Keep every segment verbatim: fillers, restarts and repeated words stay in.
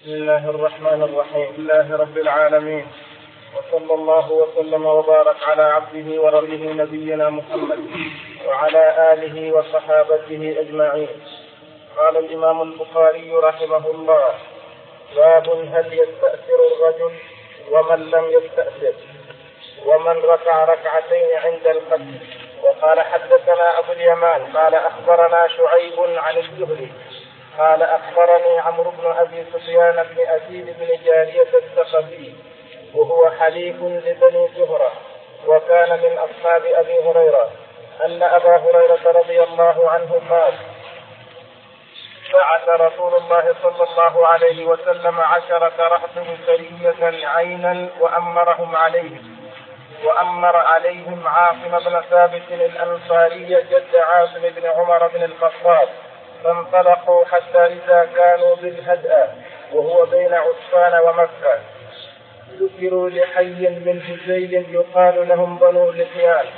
بسم الله الرحمن الرحيم. الحمد لله رب العالمين، وصلى الله وسلم وبارك على عبده ورسوله نبينا محمد وعلى آله وصحابته أجمعين. قال الإمام البخاري رحمه الله: باب هل يستأثر الرجل ومن لم يستأثر ومن ركع ركعتين عند القتل. وقال: حدثنا أبو اليمان قال أخبرنا شعيب عن الزهري قال أخبرني عمرو بن أبي سفيان بن أسيد بن جارية الثقفي وهو حليف لبني زهرة وكان من أصحاب أبي هريرة أن أبا هريرة رضي الله عنه قال: بعث رسول الله صلى الله عليه وسلم عشرة رهط سرية عينا وأمرهم عليهم وأمر عليهم عاصم بن ثابت الأنصاري جد عاصم بن عمر بن الخطاب، فانطلقوا حتى إذا كانوا بالهدأ وهو بين عسفان ومكة ذكروا لحي من هزيل يقال لهم بنو لحيان،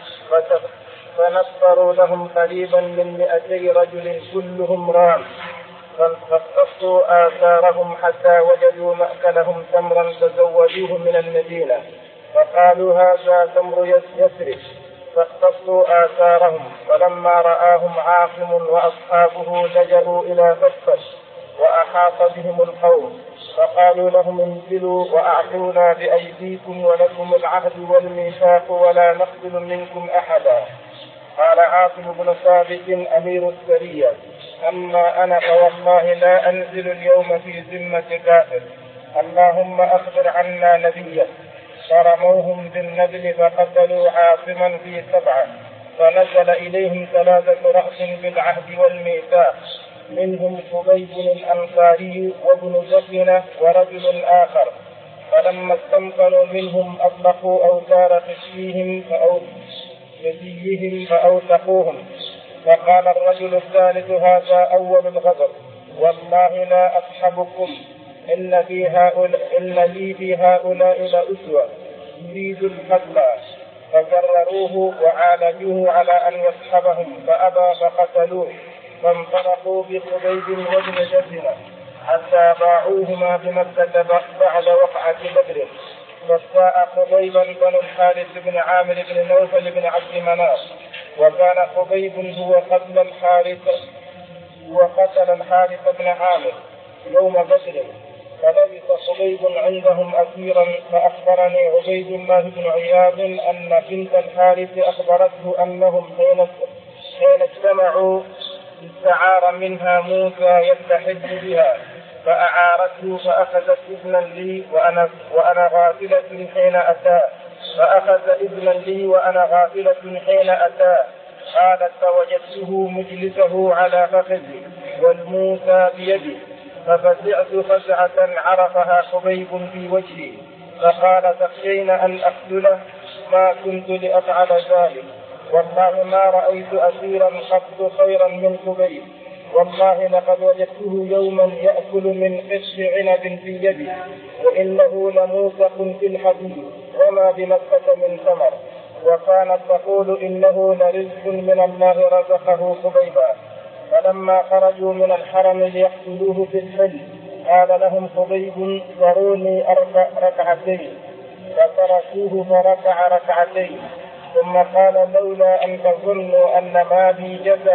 فنصروا لهم قريبا من مئتي رجل كلهم رام، فاقتصوا آثارهم حتى وجدوا مأكلهم تمرا تزودوه من المدينة، فقالوا هذا تمر يثرب، فاقتصوا آثارهم. فلما رآهم عاصم وأصحابه لجأوا إلى فسفس وأحاط بهم القوم، فقالوا لهم: انزلوا وأعطونا بأيديكم ولكم العهد والميثاق ولا نقبل منكم أحدا. قال عاصم بن ثابت أمير السرية: أما أنا فوالله لا أنزل اليوم في ذمة كافر، اللهم أخبر عنا نبيا. فرموهم بالنبل فقتلوا عاصما في سبعة، فنزل إليهم ثلاثة رأس بالعهد والميثاق، منهم خبيب الأنصاري وابن زفنة ورجل آخر، فلما استمكنوا منهم أطلقوا أوتار خشيهم فأوثقوهم. فقال الرجل الثالث: هذا أول الغدر، والله لا أصحبكم، إن, في هؤلاء إن لي في هؤلاء لأسوة يريد القتل. فكرروه وعالجوه على أن يصحبهم فأبى فقتلوه، فانطلقوا بخبيب وابن جزنة حتى باعوهما بمكة بعد وقعة بدر. فاستاء خبيبا بن الحارث بن عامر بن نوفل بن عبد مناف، وكان خبيب هو قتل الحارث وقتل الحارث بن عامر يوم بدر، فلبث خبيب عندهم أسيرا. فأخبرني عبيد الله بن عياض أن بنت الحارث أخبرته أنهم حين اجتمعوا استعار منها موسى يستحج بها، فأعارته فأخذت ابنا لي وأنا, وأنا غافلة حين أتى فأخذ ابنا لي وأنا غافلة حين أتى قالت: فوجدته مجلسه على فخذي والموسى بيدي، ففزعت فزعة عرفها خبيب في وجهي، فقال: تخشين أن أقتله؟ ما كنت لأفعل ذلك، والله ما رأيت أسيرا قط خيرا من خبيب، والله لقد وجدته يوما يأكل من قش عنب في يدي، وإنه لموثق في الحديد وما بمكة من ثمر. وكانت تقول: إنه لرزق من الله رزقه خبيبا. فلما خرجوا من الحرم ليقتلوه في الحل قال لهم خبيب: ذروني أركع ركعتين، فتركوه فركع ركعتين، ثم قال: لولا أن تظنوا أن ما بي جزع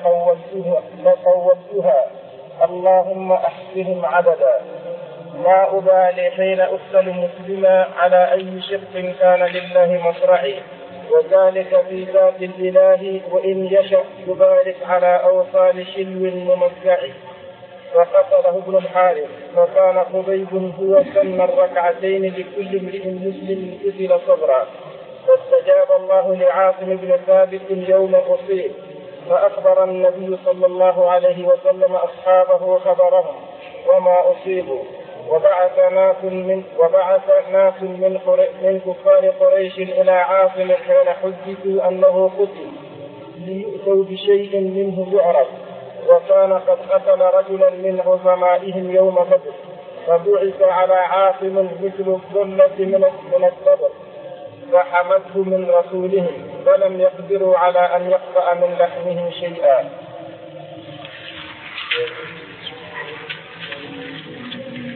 لقوتها، اللهم أحصهم عددا. لا أبالي حين أقتل مسلما على أي شق كان لله مصرعي، وذلك في ذات الإله، وإن يشأ يبارك على أوصال شلو ممزع. فقتله ابن الحارث، فكان خبيب هو سن الركعتين لكل امرئ مسلم قتل صبرا. فاستجاب الله لعاصم بن ثابت يوم أصيب، فأخبر النبي صلى الله عليه وسلم أصحابه خبرهم وما أصيبوا، وبعث ناس من وبعث ناس من, من كفار قريش إلى عاصم حين حدثوا أنه قتل ليؤتوا بشيء منه يعرف، وكان قد قتل رجلا من عظمائهم يوم بدر، فبعث على عاصم مثل الظلة من الصبر، فحمته من رسولهم، فلم يقدروا على أن يقطع من لحمه شيئا.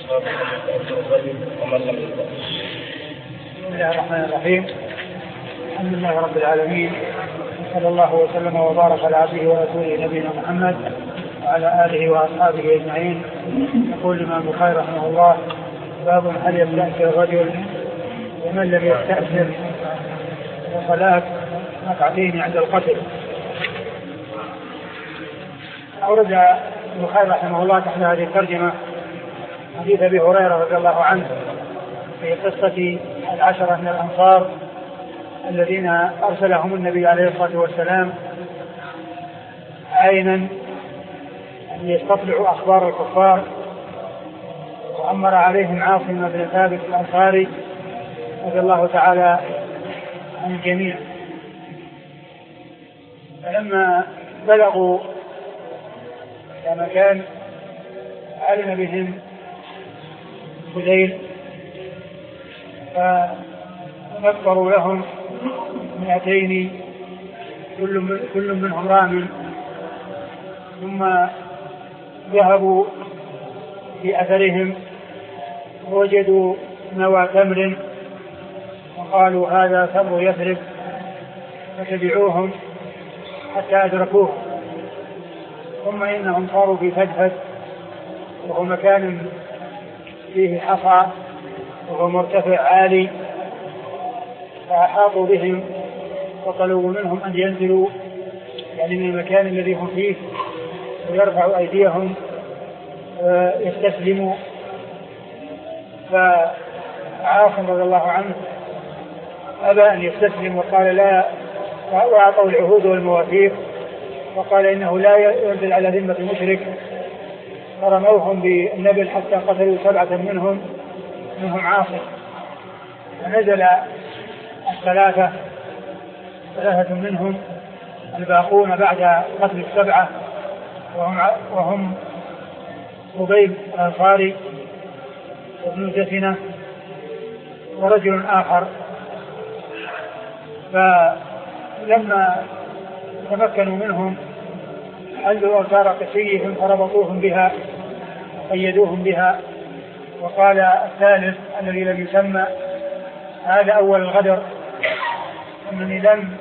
بسم الله الرحمن الرحيم. الحمد لله رب العالمين، صلى الله وسلم وبارك على عبده ورسوله نبينا محمد وعلى آله وأصحابه أجمعين. يقول الإمام البخاري رحمه الله: باب هل يستأثر الرجل ومن لم يستأثر وصلاة ركعتين عند القتل. أورد البخاري رحمه الله تحت هذه الترجمة حديث أبي هريرة رضي الله عنه في قصة العشرة من الأنصار الذين أرسلهم النبي عليه الصلاة والسلام عينا ليستطلعوا أخبار الكفار، وأمر عليهم عاصم بن ثابت الأنصاري رضي الله تعالى عن الجميع. فلما بلغوا مكان علم بهم هذيل فنكروا لهم مئتين كل منهم رام، ثم ذهبوا في أثرهم ووجدوا نوى تمر وقالوا هذا تمر يثرب، فتبعوهم حتى أدركوه. ثم إنهم صاروا في فدفد وهو مكان فيه حصى وهو مرتفع عالي، فأحاطوا بهم وطلبوا منهم أن ينزلوا يعني من المكان الذي هم فيه ويرفعوا أيديهم ويستسلموا. فعاصم رضي الله عنه أبى أن يستسلم وقال لا، وأعطوا العهود والمواثيق وقال إنه لا ينزل على ذمة المشرك. فرموهم بالنبل حتى قتلوا سبعة منهم منهم عاصم، فنزل الثلاثة ثلاثة منهم الباقون بعد قتل السبعة وهم, وهم خبيب الأنصاري وابن جثنة ورجل آخر. فلما تمكنوا منهم حلوا أوتار قسيهم فربطوهم بها وقيدوهم بها. وقال الثالث الذي لم يسمى: هذا أول الغدر، أنني لم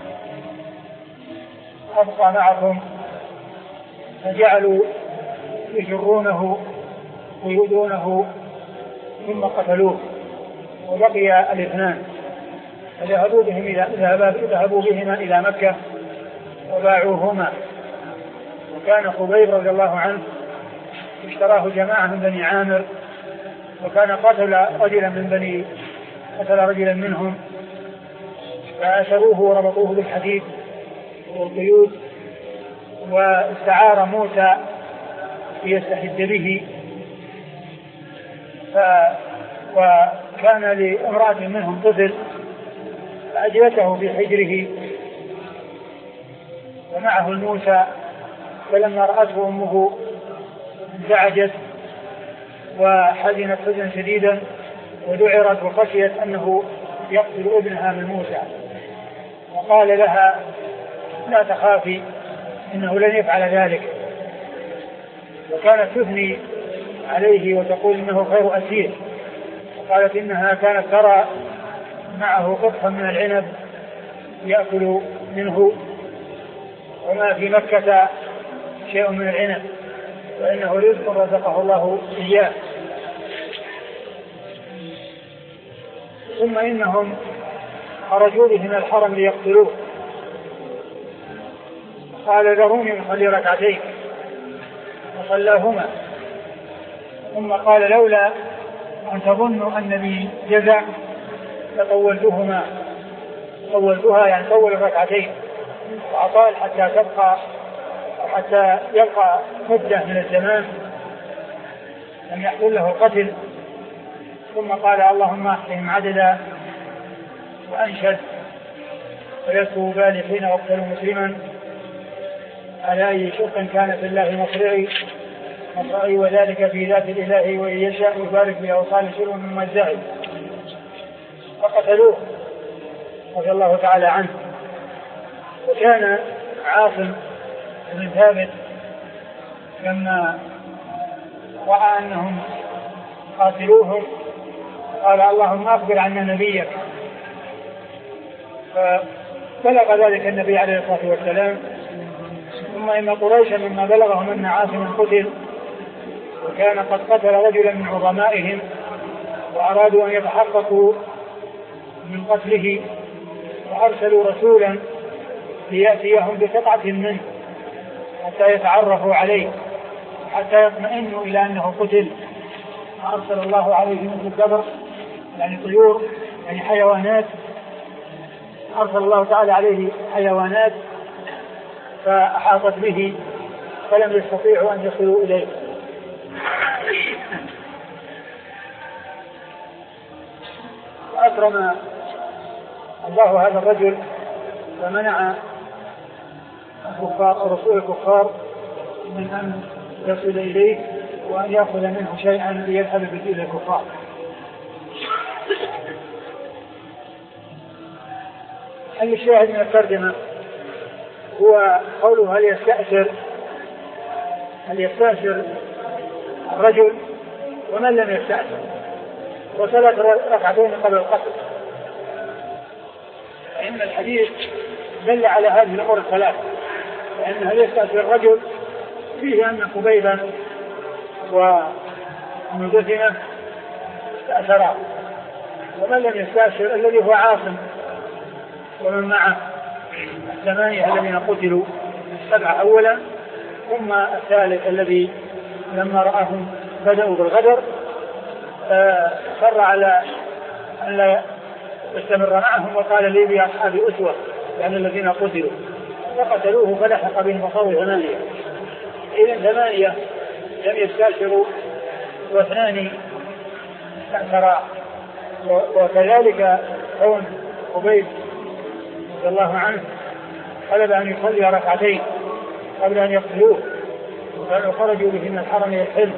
أبقى معكم. فجعلوا يجرونه ويؤذونه ثم قتلوه. وبقي الاثنان فذهبوا بهم إلى ذهبوا بهما إلى مكة وباعوهما. وكان خبيب رضي الله عنه اشتراه جماعة من بني عامر، وكان قتل رجلا من بني قتل رجلا منهم، فأسروه وربطوه بالحديد والقيود، واستعار موسى ليستحد به. ف... وكان لامرأة منهم طفل فأجلته في حجره ومعه الموسى، فلما رأته أمه انزعجت وحزنت حزنا شديدا ودعرت وخشيت أنه يقتل ابنها من موسى، وقال لها: لا تخافي، إنه لن يفعل ذلك. وكانت تثني عليه وتقول إنه خير أسير، وقالت إنها كانت ترى معه قطفا من العنب يأكل منه، وما في مكة شيء من العنب، وإنه رزق رزقه الله إياه. ثم إنهم خرجوا به من الحرم ليقتلوه، قال: ذروني أصلي ركعتين، فصلاهما. ثم قال: لولا أن تظنوا أن بي جزع لطولتهما، طولتها يعني طول الركعتين وأطال حتى تبقى حتى يبقى مدة من الزمان لم يحصل له القتل. ثم قال: اللهم احصهم عددا، وأنشد: فيسوا بالي حين أقتل مسلما، على أي شق كان في الله مصرعي مصرعي وذلك في ذات الإله، وإن يشاء يبارك بأوصال شر من مزعي. فقتلوه رضي الله تعالى عنه. وكان عاصم بن ثابت لما رأى أنهم قاتلوهم. قال اللهم أخبر عنا نبيك. فبلغ ذلك النبي عليه الصلاة والسلام. ثم إن قريشا مما بلغهم أن عاصما قتل، وكان قد قتل رجلا من عظمائهم، وأرادوا أن يتحققوا من قتله، فأرسلوا رسولا ليأتيهم بقطعة منه حتى يتعرفوا عليه، حتى يطمئنوا إلى أنه قتل. فأرسل الله عليه مثل الدبر، يعني طيور، يعني حيوانات، أرسل الله تعالى عليه حيوانات فأحاطت به فلم يستطيعوا أن يصلوا إليه. أكرم الله هذا الرجل فمنع الكفار رسول الكفار من أن يصل إليه وأن يأخذ منه شيئا ليذهب به إلى الكفار. هل الشاهد من الترجمة هو قوله هل يستأثر هل يستأثر الرجل ومن لم يستأثر، وثلاث ركعتين قبل القتل. فإن الحديث دل على هذه الأمور الثلاث، لأن هل يستأثر الرجل فيه أن خبيبا ومدثنة استأثرا، ومن لم يستأثر الذي هو عاصم ومن معه الثمانية الذين قتلوا السبعة أولا، ثم الثالث الذي لما رآهم بدأوا بالغدر صر على أن لا يستمر معهم، وقال لي بأصحاب أسوة لأن الذين قتلوا، فقتلوه فلحق بهم وصاروا ثمانية. إذن ثمانية لم يستأثروا واثنان استأثرا. وكذلك كون خبيب رضي الله عنه طلب أن يصلي ركعتين قبل أن يقتلوه، وكانوا خرجوا به من الحرم إلى الحلم،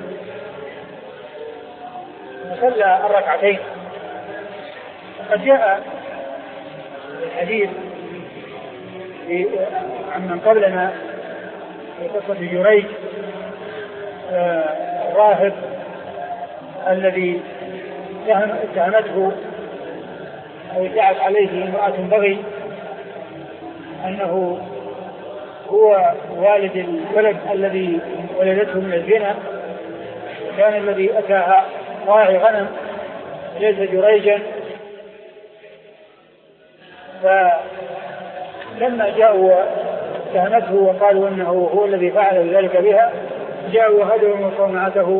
فصلى الركعتين. وقد جاء الحديث عن من قبلنا في قصة جريج الراهب الذي اتهمته أو ادعت عليه امرأة بغي أنه هو والد الولد الذي ولدته من الزنا، كان الذي أتاها راعي غنم ليس جريجا. فلما جاءوا اتهمته وقالوا أنه هو الذي فعل ذلك بها، جاءوا وهدوا صومعته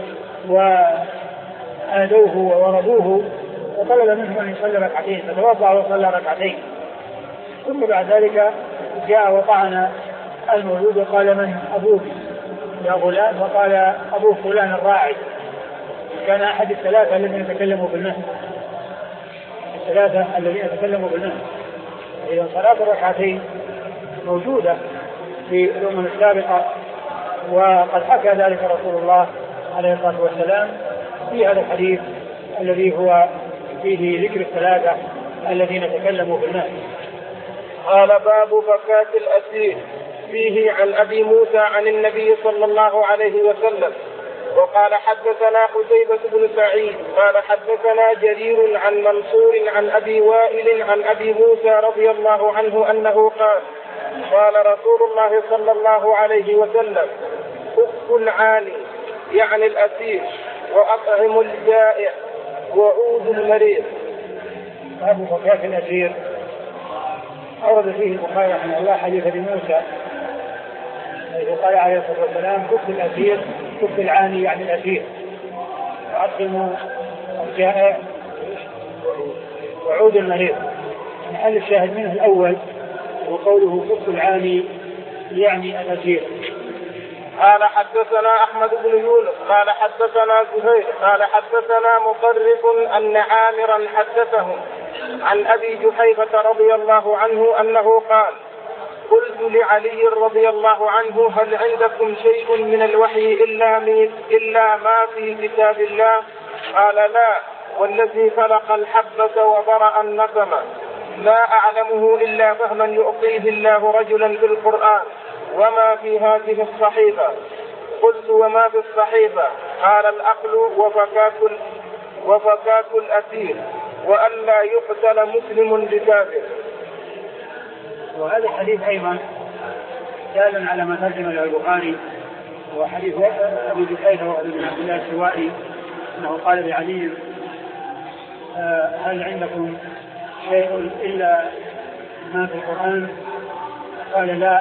وآذوه وورضوه وطلب منهم أن يصلي ركعتين، فتوضأ وصلى ركعتين. ثم بعد ذلك جاء وطعن المولود وقال من أبوك يا غلام؟ وقال أبوه فلان الراعي. كان أحد الثلاثة الذين تكلموا بالنهي الثلاثة الذين تكلموا بالنهي إذا صلاة الركعتين موجودة في الأمم السابقة، وقد حكى ذلك رسول الله عليه الصلاة والسلام في هذا الحديث الذي هو فيه ذكر الثلاثة الذين تكلموا بالنهي. قال باب فكاة الأسير. فيه عن أبي موسى عن النبي صلى الله عليه وسلم. وقال حدثنا قتيبة بن سعيد قال حدثنا جرير عن منصور عن أبي وائل عن أبي موسى رضي الله عنه أنه قال قال رسول الله صلى الله عليه وسلم كف العاني يعني الأسير وأطعم الجائع وعود المريض. باب فكاة الأسير. أورد فيه البخاري رحمه الله حديث ابي موسى قال عليه الصلاة والسلام كف الأسير كف العاني يعني الأسير وأطعم الجائع وعود المريض. محل الشاهد منه الأول وقوله كف العاني يعني الأسير. قال حدثنا أحمد بن يونس قال حدثنا زهير قال حدثنا مطرف أن عامرا حدثهم عن أبي جحيفة رضي الله عنه أنه قال قلت لعلي رضي الله عنه هل عندكم شيء من الوحي إلا, إلا ما في كتاب الله؟ قال لا والذي خلق الحبة وبرأ النسمة لا أعلمه إلا فهما يعطيه الله رجلا بالقرآن وما في هذه الصحيفة. قلت وما في الصحيفة؟ قال العقل وفكاك وفكاك الأسير وألا يقتل مسلم بكافر. وهذا الحديث أيضا دال على ما ترجم له البخاري، وحديث أبي جحيفة وأبي بن عبد الله السوائي أنه قال لعلي هل عندكم شيء إلا ما في القرآن؟ قال لا،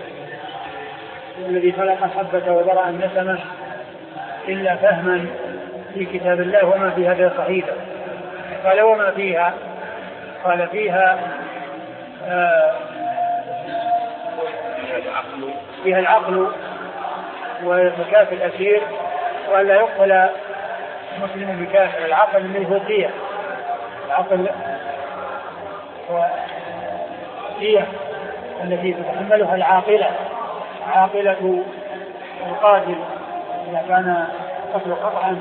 الذي خلق الحبة وذرأ النسمة إلا فهما في كتاب الله وما في هذه الصحيفة. قال وما فيها؟ قال فيها آه فيها العقل وفكاك الأسير وألا يقتل مسلم بكافر. العقل اللي هو الدية، العقل هو الدية التي تتحملها العاقلة، عاقلة القاتل إذا كان قتل قطعا،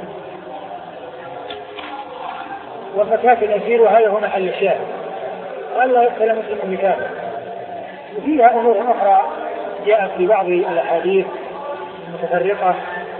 وفكاك الأسير وهذا هو محل الشاهد، وألا يقتل مسلم بكافر. وفيها أمور أخرى جاءت في بعض الأحاديث المتفرقة.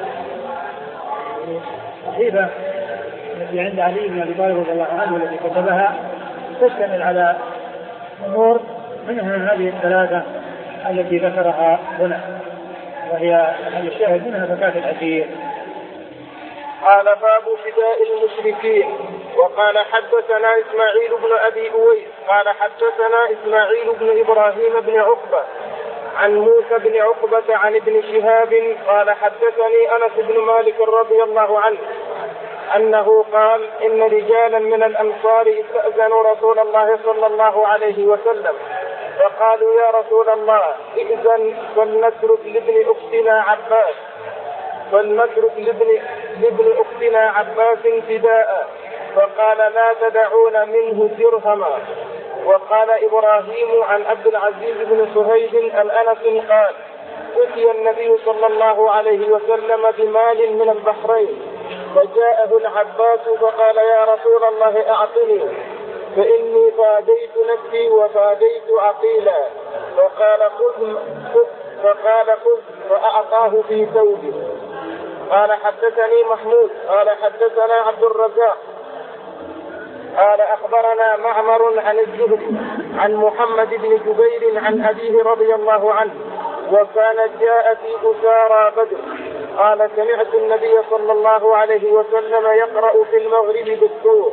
الصحيفة التي عند علي بن أبي طالب رضي الله عنه التي كتبها تشتمل على أمور منها هذه الثلاثة التي ذكرها هنا، وهي محل الشاهد منها فكاك الأسير. قال باب فداء المشركين. وقال حدثنا إسماعيل بن أبي أويس قال حدثنا إسماعيل بن إبراهيم بن عقبة عن موسى بن عقبة عن ابن شهاب قال حدثني أنس بن مالك رضي الله عنه أنه قال إن رجالا من الأنصار استأذنوا رسول الله صلى الله عليه وسلم فقالوا يا رسول الله إذن فلنترك لابن أختنا عباس فلنترك لابن, لابن أختنا عباس فداء، فقال لا تدعون منه درهما. وقال إبراهيم عن عبد العزيز بن صهيب الأنس قال أتي النبي صلى الله عليه وسلم بمال من البحرين فجاءه العباس فقال يا رسول الله أعطني فإني فاديت نفسي وفاديت عقيلا، فقال خذ فقال خذ فأعطاه في ثوبه. قال حدثني محمود قال حدثنا عبد الرزاق قال أخبرنا معمر عن الزهري عن محمد بن جبير عن أبيه رضي الله عنه وكان جاء في أسارى بدر قال سمعت النبي صلى الله عليه وسلم يقرأ في المغرب بالطور.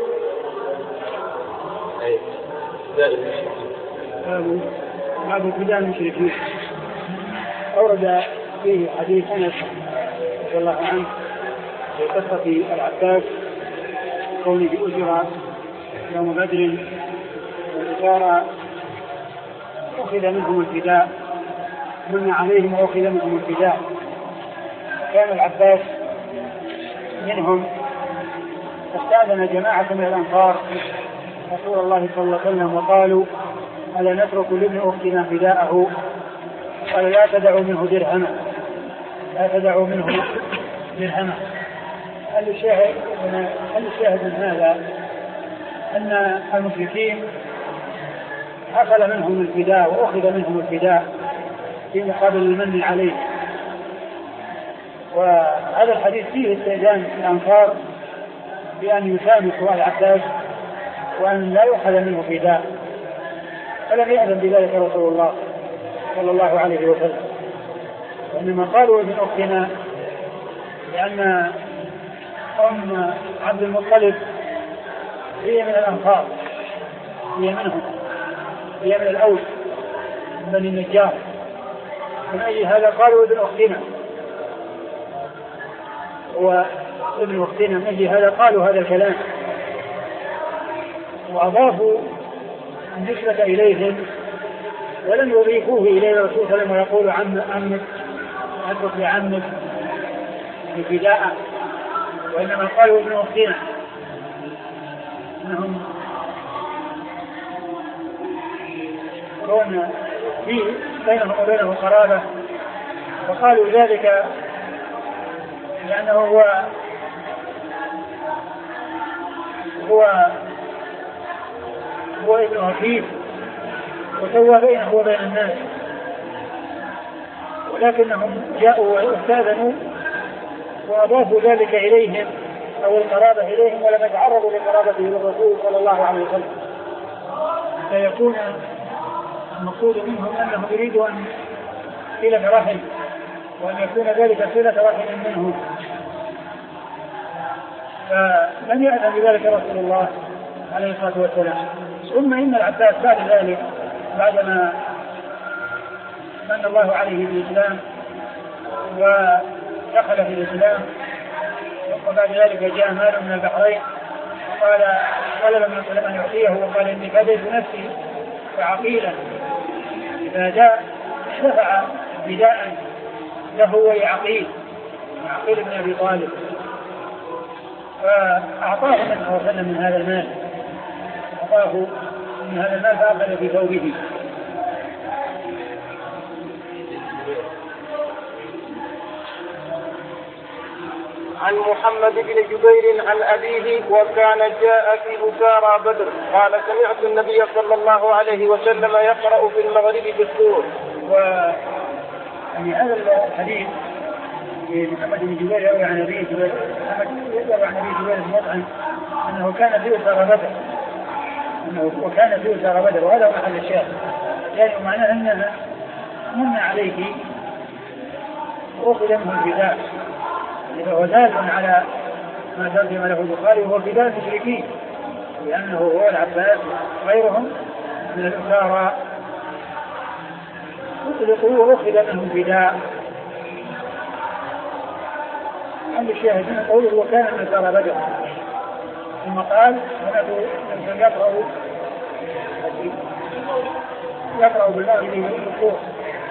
باب فداء المشركين. أورد فيه حديث أنس رضي الله عنه في قصة العباس كونه أجر يوم بدر والإشارة أخذ منهم الفداء، من عليهم وأخذ منهم الفداء. كان العباس منهم، فاستأذن جماعة من الأنصار رسول الله صلى الله عليه وسلم وقالوا ألا نترك لابن أختنا فداءه؟ قال لا تدعوا منه درهما، لا تدعوا منه درهما. هل الشاهد هل الشاهد من هذا أن المشركين حصل منهم الفداء وأخذ منهم الفداء في مقابل المن عليه. وهذا الحديث فيه استئذان الأنصار بأن يسامحوا العباس وأن لا يؤخذ منه فداء، فلم يأذن بذلك رسول الله صلى الله عليه وسلم، وإنما قالوا ابن أختنا لأن أم عبد المطلب هي من الأنصار، هي منهم، هي من الأوس من بني النجار، من أجل هذا قالوا ابن أختنا، وابن أختنا من أجل هذا قالوا هذا الكلام، وأضافوا النسبة إليهم ولم يضيفوه إليه الرسول صلى الله عليه وسلم ويقول عم عمك أترك لعمك بفداء، وإنما قالوا ابن أختنا، أنهم يكون فيه بينهم وبينه قرابة، وقالوا ذلك لأنه هو هو هو ابن أخيه وسوى بينه وبين الناس، ولكنهم جاءوا واستأذنوا وأضافوا ذلك إليهم أو القرابة إليهم ولم يتعرضوا لقرابته للرسول صلى الله عليه وسلم، فيكون المقصود منهم أنهم يريدوا أن صلة رحم وأن يكون ذلك صلة رحم منهم، فلم يأذن بذلك رسول الله عليه الصلاة والسلام. ثم إن العباس بعد ذلك بعدما من الله عليه بالإسلام ودخل في الإسلام وبعد ذلك جاء مال من البحرين وقال طلب من وسلم أن يعطيه وقال إني فديت نفسي فعقيلا، فجاء دفع بداء له ولعقيل عقيل بن أبي طالب، فأعطاه النبي صلى الله عليه وسلم من هذا المال، أعطاه من هذا المال فأخذ في ثوبه. عن محمد بن جبير عن أبيه وكان جاء في أسارى بدر قال سمعت النبي صلى الله عليه وسلم يقرأ في المغرب بالطور. ومن هذا الحديث محمد بن جبير يروي عن أبيه جبير يروي عن أبيه جبير المطعم أنه كان في أسارى بدر أنه وكان في أسارى بدر وهذا هو محل الشاهد، يعني معناه أنها من عليه أخذ منه الفداء، فهو دال على ما ترجم له البخاري وهو فداء المشركين، لأنه هو العباس وغيرهم من الأسارى أطلقوا وأخذ منهم فداء. عند الشاهدين قوله وكان من أسارى بدر، ثم قال أنه يقرأ يقرأ بالمغرب بالطور.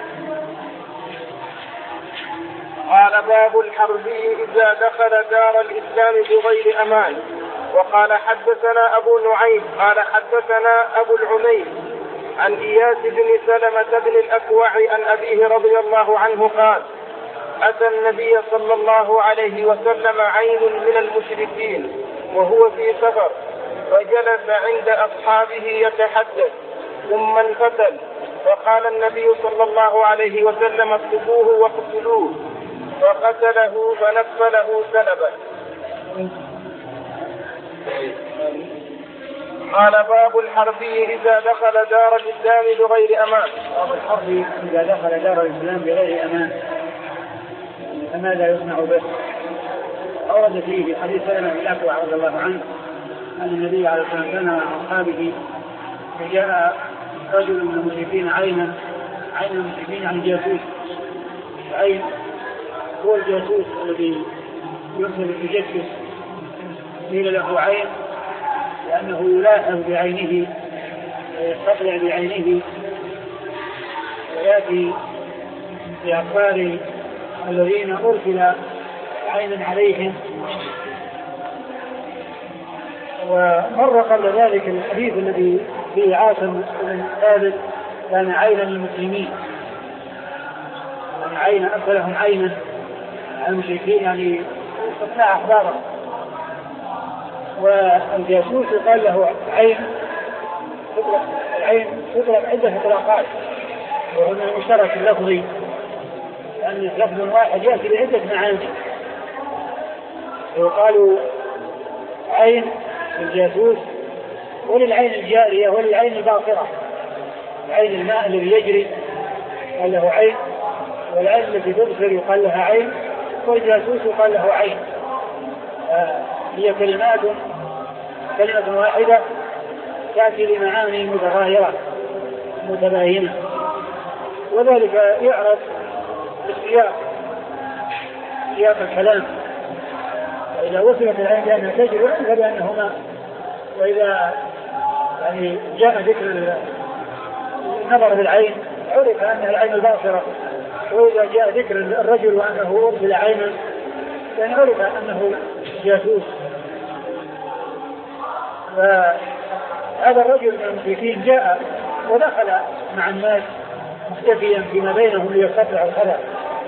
قال باب الحربي إذا دخل دار الإسلام بغير أمان. وقال حدثنا أبو نعيم قال حدثنا أبو العمير عن إياس بن سلمة بن الأكوع عن أبيه رضي الله عنه قال أتى النبي صلى الله عليه وسلم عين من المشركين وهو في سفر فجلس عند أصحابه يتحدث ثم انفتل فقال النبي صلى الله عليه وسلم اقتلوه واقتلوه فقتله فنفله سلبا. قال باب الحربي إذا دخل دار الإسلام بغير أمان. باب الحربي إذا دخل دار الإسلام بغير أمان فماذا يصنع به؟ أورد فيه في حديث سلمة بن الأكوع رضي الله عنه أن النبي عليه الصلاة والسلام كان مع أصحابه فجاء رجل من المشركين عينا عين المشركين عن جاسوس. العين هو الجاسوس الذي يرسل التجسس، قيل له عين لأنه يلاحظ بعينه ويستطلع بعينه ويأتي بأخبار الذين أرسل عينا عليهم. ومر قبل ذلك الحديث الذي فيه عاصم بن ثابت كان عينا للمسلمين، يعني عين أرسلهم عينا على المشركين يعني استطلاع أخبارهم. والجاسوس يقال له عين تطلق العين تطلق عدة إطلاقات، وهنا المشترك اللفظي لأن لفظ واحد يأتي بعدة معاني. وقالوا عين الجاسوس وللعين الجارية وللعين الباصرة، العين الماء الذي يجري قال له عين، والعين التي تبصر يقال لها عين، والجاسوس يقال له عين. آه هي كلمات كلمة واحدة تأتي لمعاني متغايرة متباينة، وذلك يعرف بالسياق سياق الكلام. وإذا وصلت العين بأنها تجري فبأنه ماء، وإذا يعني جاء ذكر النظر بالعين عرف أنها العين الباصرة، وإذا جاء ذكر الرجل وأنه أرسل عينا يعني عرف أنه جاسوس. فهذا الرجل من المشركين جاء ودخل مع الناس مختفيا فيما بينهم ليستطلع الخبر،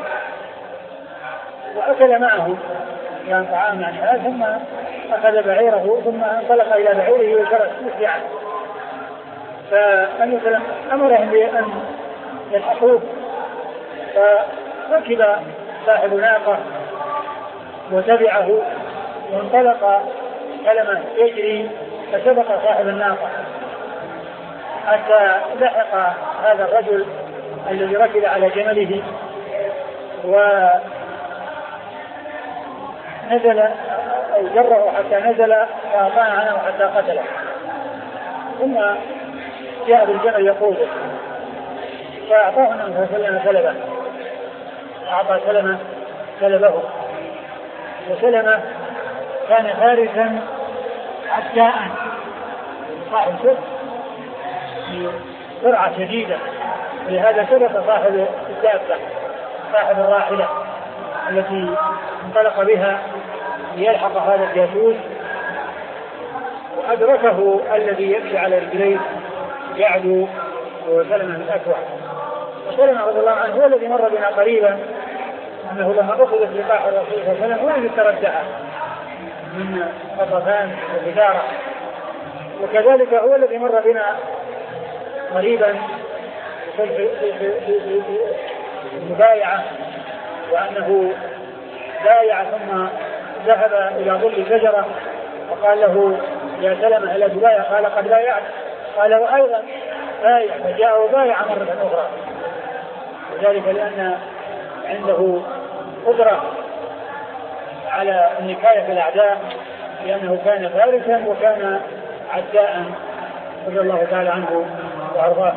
وأكل معهم كان طعام عن هذا، ثم أخذ بعيره ثم انطلق إلى بعيره وشرد مسرعا. فأن يسلم أمرهم بأن يلحقوه، فركب صاحب ناقة وتبعه وانطلق سلمة يجري فسبق صاحب الناقة حتى لحق هذا الرجل الذي ركب على جمله ونزل أو جره حتى نزل فأطاع عنه حتى قتله. ثم جاء بالجمل يقوده فأعطاه النبي صلى الله عليه وسلم سلبه، أعطى سلمة سلبه. وسلمة كان فارسا عداء صاحب سرعة سرعة شديدة، ولهذا سبق صاحب الدابة صاحب الراحلة التي انطلق بها ليلحق هذا الجاسوس، وأدركه الذي يمشي على رجليه يعدو وسلمة الأكوع. وسلمة رضي الله عنه هو الذي مر بنا قريبا أنه لما أخذت لقاح الرسول صلى الله عليه وسلم هو الذي ترجع من غطفان وبدارة، وكذلك هو الذي مر بنا قريبا في المبايعة، وأنه بايع ثم ذهب إلى ظل شجرة وقال له يا سلمة هل تبايع؟ قال قد بايعت. قال وأيضا بايع، فجاء وبايع مرة أخرى، وذلك لأن عنده قدرة على النكاية في الأعداء، لأنه كان فارسا وكان عداء رضي الله تعالى عنه وأرضاه.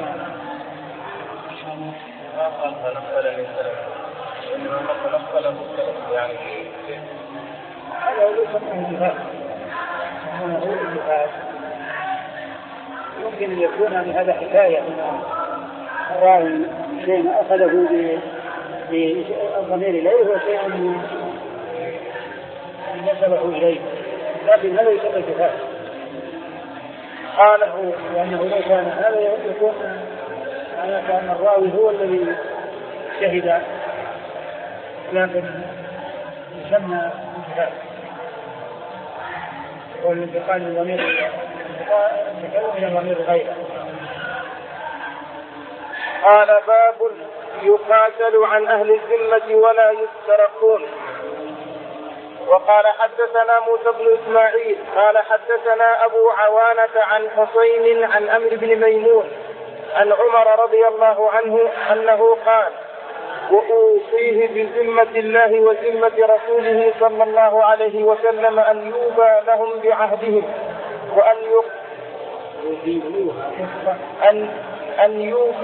هذا هو الانتفاع، هو الانتفاع. يمكن أن يكون من هذا حكاية من الراوي شيء أخذه بالضمير إليه وشيء من نسبه إليه، لكن هذا يسمى الكفاية. قاله لأنه لو كان هذا يكون أنا كان الراوي هو الذي شهد، لكن يسمى الكفاية والانتقال من ضمير التكلم إلى ضمير غيره. قال باب يقاتل عن أهل الذمة ولا يسترقون. وقال حدثنا موسى بن إسماعيل قال حدثنا أبو عوانة عن حسين عن أمر بن ميمون عن عمر رضي الله عنه أنه قال وأوصيه بذمة الله وذمة رسوله صلى الله عليه وسلم أن يوفى لهم بعهدهم وأن أن أن يوفي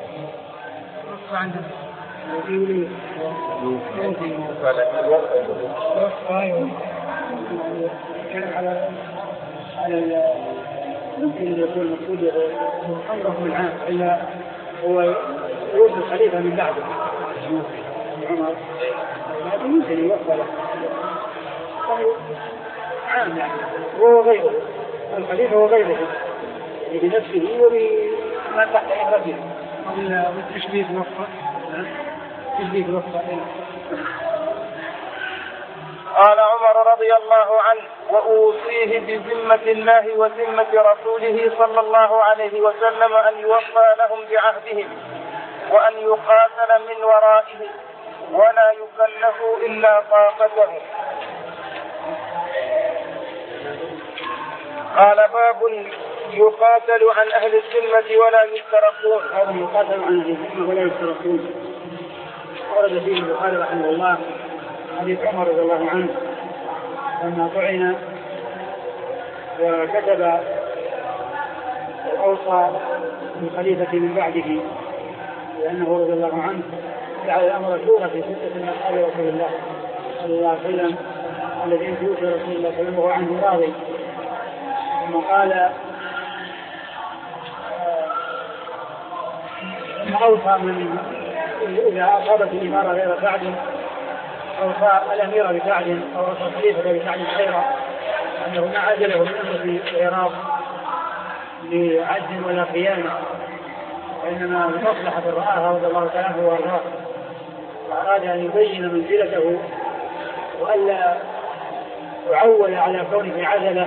كان على على ممكن أن يكون المقصود أمره من عام، إلا هو يوفي الخليفة من بعده عمر، هذا يمكن يوفى له عام يعني، وهو غيره الخليفة وغيره يعني بنفسه وبما تحت إمرته والتشبيه وفى تشبيه وفى. قال عمر رضي الله عنه وأوصيه بذمة الله وذمة رسوله صلى الله عليه وسلم أن يوفى لهم بعهدهم وأن يقاتل من ورائه ولا يكلف إلا طاقته. قال باب يقاتل عن أهل الذمة ولا يسترقون. هذا يقاتل عن أهل الذمة ولا يسترقون. ورد فيه البخاري رحمه الله حديث عمر رضي الله عنه لما طعن وكتب الأوصى بالخليفة من بعده، لأنه رضي الله عنه جعل الأمر شورى في ستة من أصحاب رسول الله صلى الله عليه وسلم الذين توفي رسول الله صلى الله عليه وسلم وهو عنه راضي، ثم قال ثم أوصى من إذا أصابت الإمارة غير سعد أوصى الأمير بسعد أو أوصى الخليفة بسعد خيرا، أنه ما عجله من أمر العراق لعجز ولا خيانة، وإنما بمصلحة رآها رضي الله تعالى عنه وأرضاه، وأراد أن يبين منزلته وألا يعول على كونه عزله،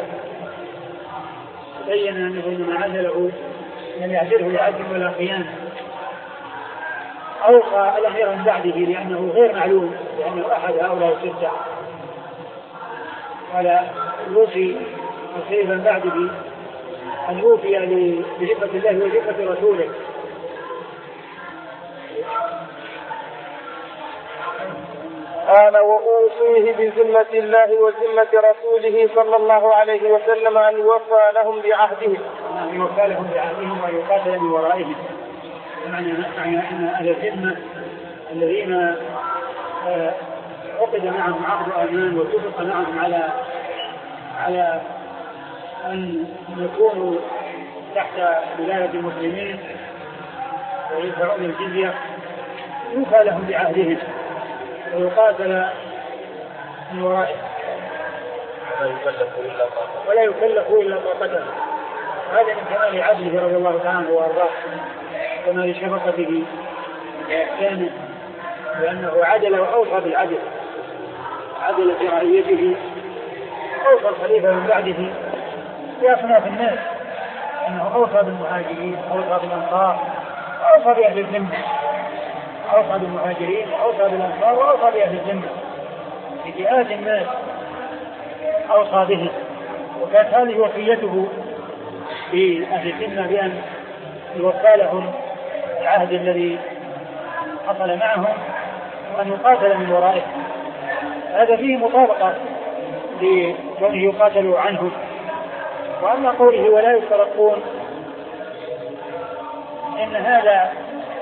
بين أنه إنما عزله لم يعزله لعجز ولا خيانة. أوصى الأمير من بعده لأنه غير معلوم، لأنه أحد هؤلاء الستة، قال يوصي الخليفة من بعده أن يوفي بذمة الله وذمة رسوله. قال وأوصيه بذمة الله وذمة رسوله صلى الله عليه وسلم أن يوفى لهم بعهدهم أن يوفى لهم بعهدهم ويقاتل من ورائهم. معنى أن أهل الذمة الذين عقد معهم عقد أمان واتفق معهم على على أن يكونوا تحت ولاية المسلمين ويدفعون الجزية يوفى لهم بعهدهم ويقاتل من ورائهم ولا يكلف إلا طاقته. هذا من كمال عدله رضي الله تعالى وارضاه، كمال شفقته وإحسانه، لأنه عدل وأوصى بالعدل، عدل في رعيته. أوصى الخليفة من بعده بأصناف الناس، أنه أوصى بالمهاجرين، أوصى بالأنصار، أوصى بأهل الذمة، أوصى بالمهاجرين، أوصى بالأنصار، وأوصى بأهل الذمة بفئات الناس أوصى به. وكانت هذه وصيته بأهل الذمة بأن يوفى لهم العهد الذي حصل معهم وأن يقاتل من ورائهم. هذا فيه مطابقة لكونه يقاتلوا عنه. وأما قوله ولا يفترقون، إن هذا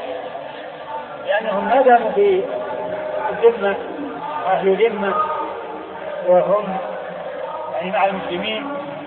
لأنهم ما داموا في الذمة أهل ذمة وهم يعني مع المسلمين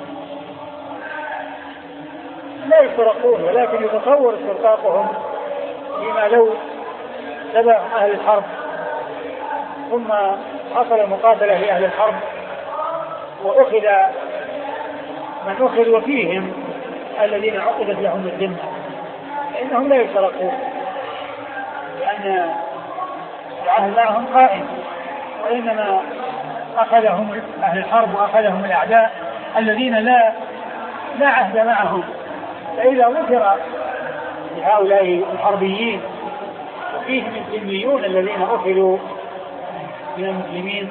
لا يفترقون، ولكن يتصور استرقاقهم فيما لو تبعهم أهل الحرب ثم حصل المقاتلة لأهل الحرب وأخذ من أخذ وفيهم الذين عقدت لهم الذمة، فإنهم لا يفترقون، لأن العهد معهم قائم، وإنما أخذهم أهل الحرب وأخذهم الأعداء الذين لا لا عهد معهم. فإذا ذكر لهؤلاء الحربيين وفيهم الذميون الذين أخذوا من المسلمين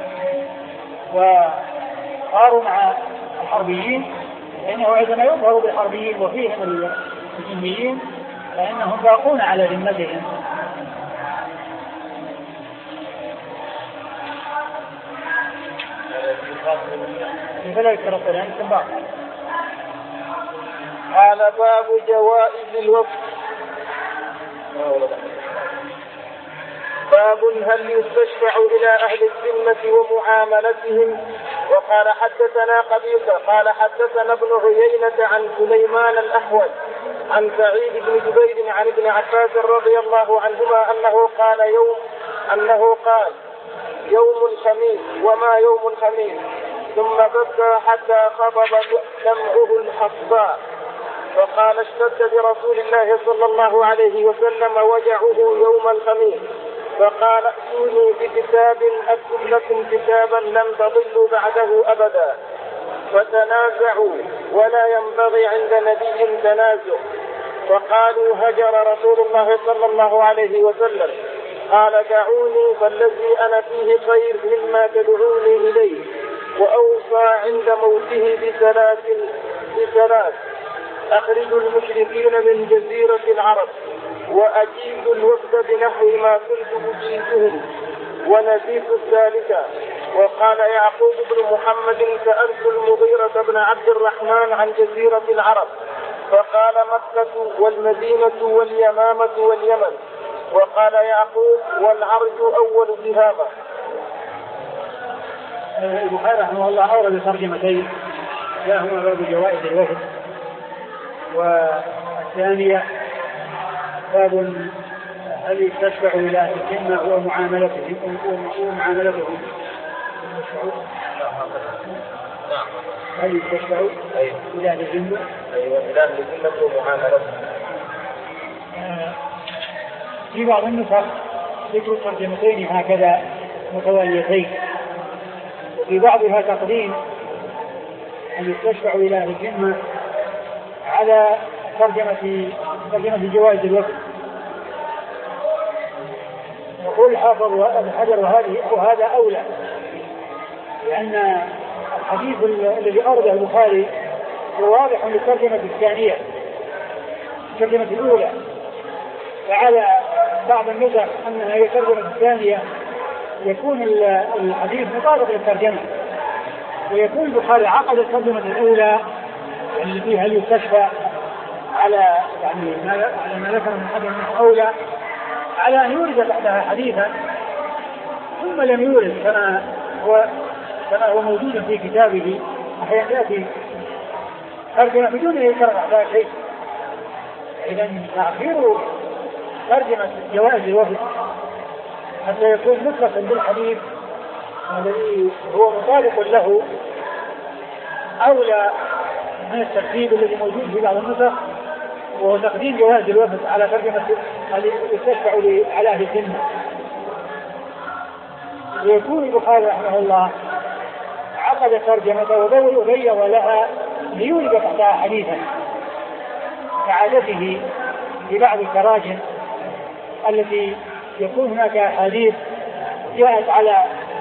وصاروا مع الحربيين، فإنه عندما يظهر بالحربيين وفيهم الذميين فإنهم باقون على ذمتهم. فلا يترقل عن السباق. قال باب جوائز الوقت. باب هل يستشفع إلى أهل الذمة ومعاملتهم. وقال حدثنا قبيصة قال حدثنا ابن عيينة عن سليمان الأحول عن سعيد بن جبير عن ابن عباس رضي الله عنهما أنه قال يوم أنه قال يوم الخميس وما يوم الخميس ثم بكى حتى خضب دمعه الحصباء فقال اشتد برسول الله صلى الله عليه وسلم وجعه يوم الخميس فقال ائتوني بكتاب أكتب لكم كتابا لم تضلوا بعده أبدا. فتنازعوا ولا ينبغي عند نبي تنازع. فقالوا هجر رسول الله صلى الله عليه وسلم. قال دعوني فالذي أنا فيه خير مما تدعوني إليه. وأوصى عند موته بثلاث بثلاث أخرجوا المشركين من جزيرة العرب وأجيبوا الوفد بنحو ما كنت أجيبهم ونزيف الثالثة. وقال يعقوب بن محمد سألت المغيرة بن عبد الرحمن عن جزيرة العرب فقال مكة والمدينة واليمامة واليمن. وقال يعقوب والعرج أول ذهابا. البخاري رحمه الله أورد ترجمتين، إحداهما باب جوائز الوفد، والثانية باب هل يستشفع إلى أهل الذمة ومعاملتهم ومعاملتهم هل يستشفع إلى أهل الذمة إلى أهل الذمة ومعاملتهم. في بعض النسخ ذكر الترجمتين هكذا متواليتين، وفي بعضها تقديم أن يستشفع إلى أهل الذمة على ترجمة ترجمة جوائز الوفد، الحافظ ابن حجر وهذه وهذا أولى، لأن الحديث الذي أورده البخاري هو واضح للترجمة الثانية الترجمة الأولى، فعلى بعض النسخ أنها هي الترجمة الثانية يكون الحديث مطابق للترجمة، ويكون البخاري عقد الترجمة الأولى اللي فيها يستشفى على يعني على ما ذكر من حجر أنه أولى على أن يورد بعدها حديثا، ثم لم يورد كما هو كما هو موجود في كتابه. أحيانا يأتي ترجمة بدون أن يكرر بعدها شيء. إذا تأخير ترجمة جوائز الوفد حتى يكون مطلقا بالحديث الذي هو مطابق له أولى من الترتيب الذي موجود في بعض النسخ، وهو تقديم جواز الوفد على ترجمة يستشفع على أهل الذمة. ويكون البخاري رحمه الله عقد ترجمة وبين لها ليولد تحتها حديثا كعادته في بعض التراجم التي يكون هناك أحاديث جاءت على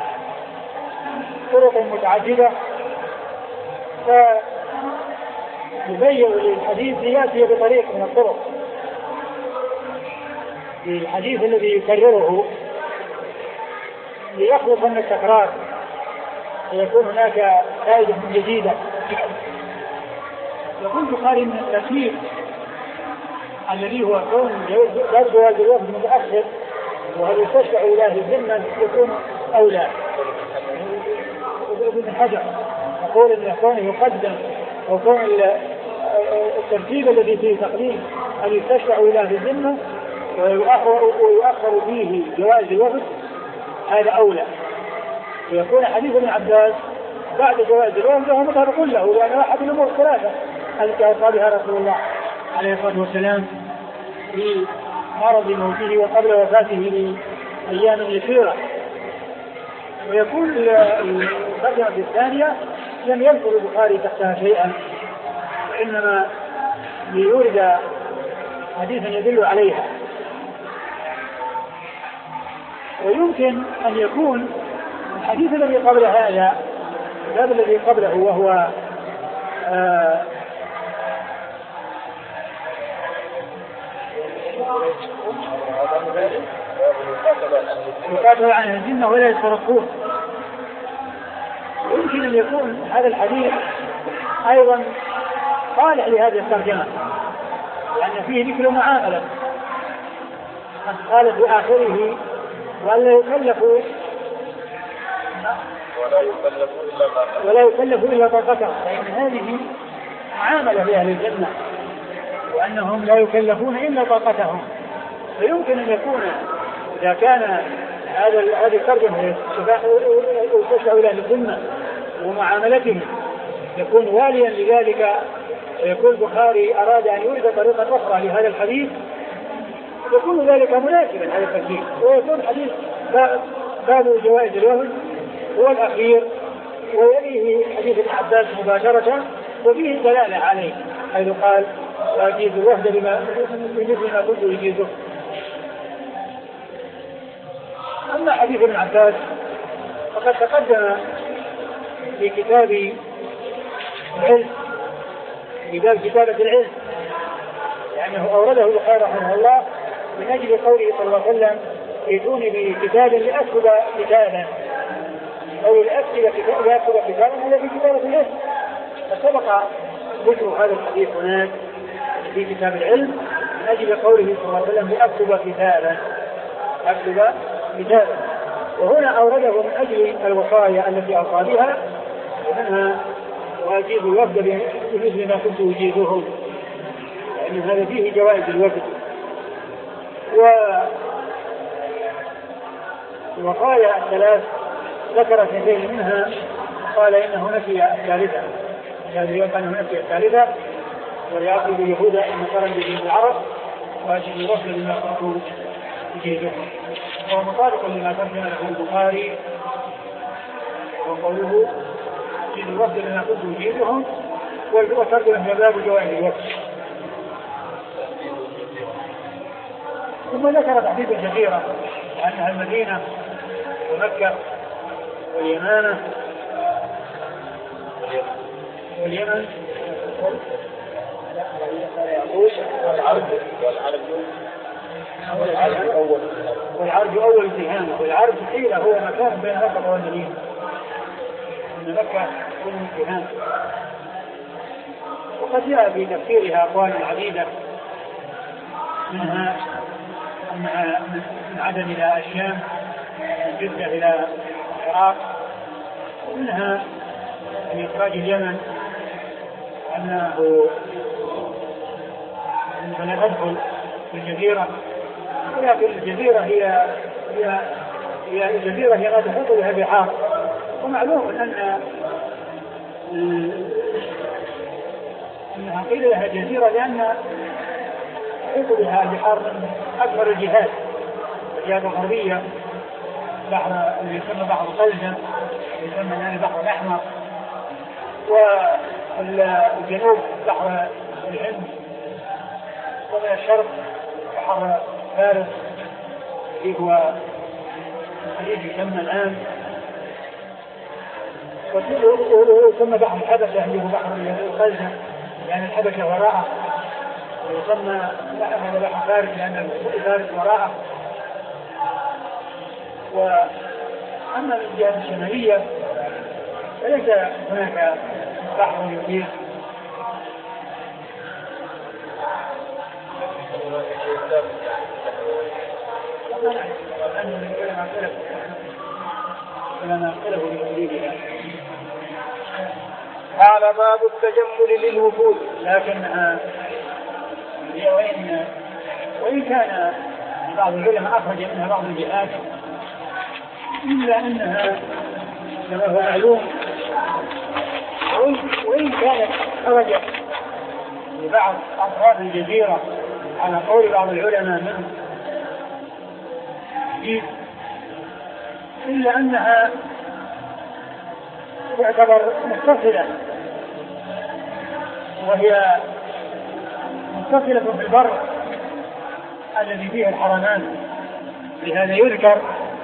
طرق متعددة، فيبين للحديث ليأتي بطريق من الطرق الحديث الذي يكرره ليخلص من التكرار ويكون هناك فائدة جديدة. يقول البخاري من الترتيب الذي هو كون جواز الوفد متأخر وهل يستشفع إلى الذمة يكون أولى. ابن حجر يقول أن كونه يقدم أو كون الترتيب الذي فيه تقديم أن يستشفع إلى الذمة ويؤخر فيه جواز الوفد هذا أولى، ويكون حديث ابن عباس بعد جواز الوفد وهو مطابق له، لأن أحد الأمور الثلاثة التي أوصى بها رسول الله عليه الصلاة والسلام في مرض موته وقبل وفاته بأيام يسيرة. ويكون الترجمة الثانية لم يذكر البخاري تحتها شيئا، وإنما ليورد حديثا يدل عليها. ويمكن أن يكون الحديث الذي قبل هذا الباب الذي قبله وهو آه يقاتل عن الجنة ولا يتركون، يمكن أن يكون هذا الحديث أيضا صالح لهذه الترجمة، لأن فيه ذكر معاملة قال في آخره ولا يكلفوا ولا يكلفوا إلا طاقتهم، لأن هذه معاملة لأهل الجنة وأنهم لا يكلفون إلا طاقتهم. فيمكن أن يكون إذا كان هذا هذه الترجمة يستشفع إلى الذمة ومعاملتهم يكون واليا لذلك، يكون البخاري أراد أن يورد طريقة أخرى لهذا الحديث يكون ذلك مناسبا هذا الترتيب، ويكون حديث باب جوائز الوفد هو الأخير ويليه حديث ابن عباس مباشرة وفيه دلالة عليه، حيث قال وأجيز الوفد بمثل ما كنت يجيزه. أما حديث ابن عباس فقد تقدم في كتاب العلم في باب كتابة العلم، لأنه أورده البخاري رحمه الله من أجل قوله صلى الله عليه وسلم ائتوني بكتاب لأكتب كتابا أو لأكتب كتابا هذا في كتابة العلم. فسبق ذكر هذا الحديث هناك في كتاب العلم من أجل قوله صلى الله عليه وسلم لأكتب كتابا أكتب كتابا، وهنا أورده من أجل الوصايا التي أوصى بها، ومنها وأجيز الوفد بمثل ما كنت أجيزهم، لأن هذا فيه جوائز الوفد. والوصايا الثلاث ذكر اثنتين منها قال إنه نفي الثالثة، يعني يوم أنه نفي الثالثة ويعقد اليهود أن قرن بدين العرب وأجيز الوفد بما كنت أجيزهم، وهو مطابق لما ترجم له البخاري وقوله أجيز الوفد بما كنت أجيزهم وترجم في باب جوائز الوفد. ثم ذكر تحديثا كثيرا وأنها المدينة ومكة واليمامة واليمن والعرض والعرض أول والعرض أول امتحان والعرض حيلة هو مكان بين مكة والمدينة من مكة والامتحان. وقد جاء في تفسيرها أقوال عديدة منها من عدن إلى الشام من جدة إلى العراق ومنها من إخراج اليمن أنه سندخل في الجزيرة ولكن الجزيرة هي هي هي الجزيرة هي ما تحيط بها بحار ومعلوم أن أنها قيل لها جزيرة لأن تحيط بها البحار من أكبر الجهات الجهات الغربية بحر اللي يسمى بحر قلزم يسمى يعني البحر الأحمر والجنوب بحر الهند ومن الشرق بحر فارس اللي هو الخليج يسمى الآن ويسمى بحر الحبشة اللي هو بحر القلزم يعني الحبشة وراءه ويسمى بحر فارس لأن فارس وراءه. وأما من الجهة الشمالية فليس هناك بحر يطير قال باب التجمل للوفود. لكن وإن وإن كان بعض العلماء أخرج منها بعض الجهات إلا أنها كما هو معلوم وإن كانت خرجت لبعض أطراف الجزيرة على قول بعض العلماء منه إلا أنها تعتبر متصلة وهي متصلة في البر الذي فيه الحرمان. لهذا يذكر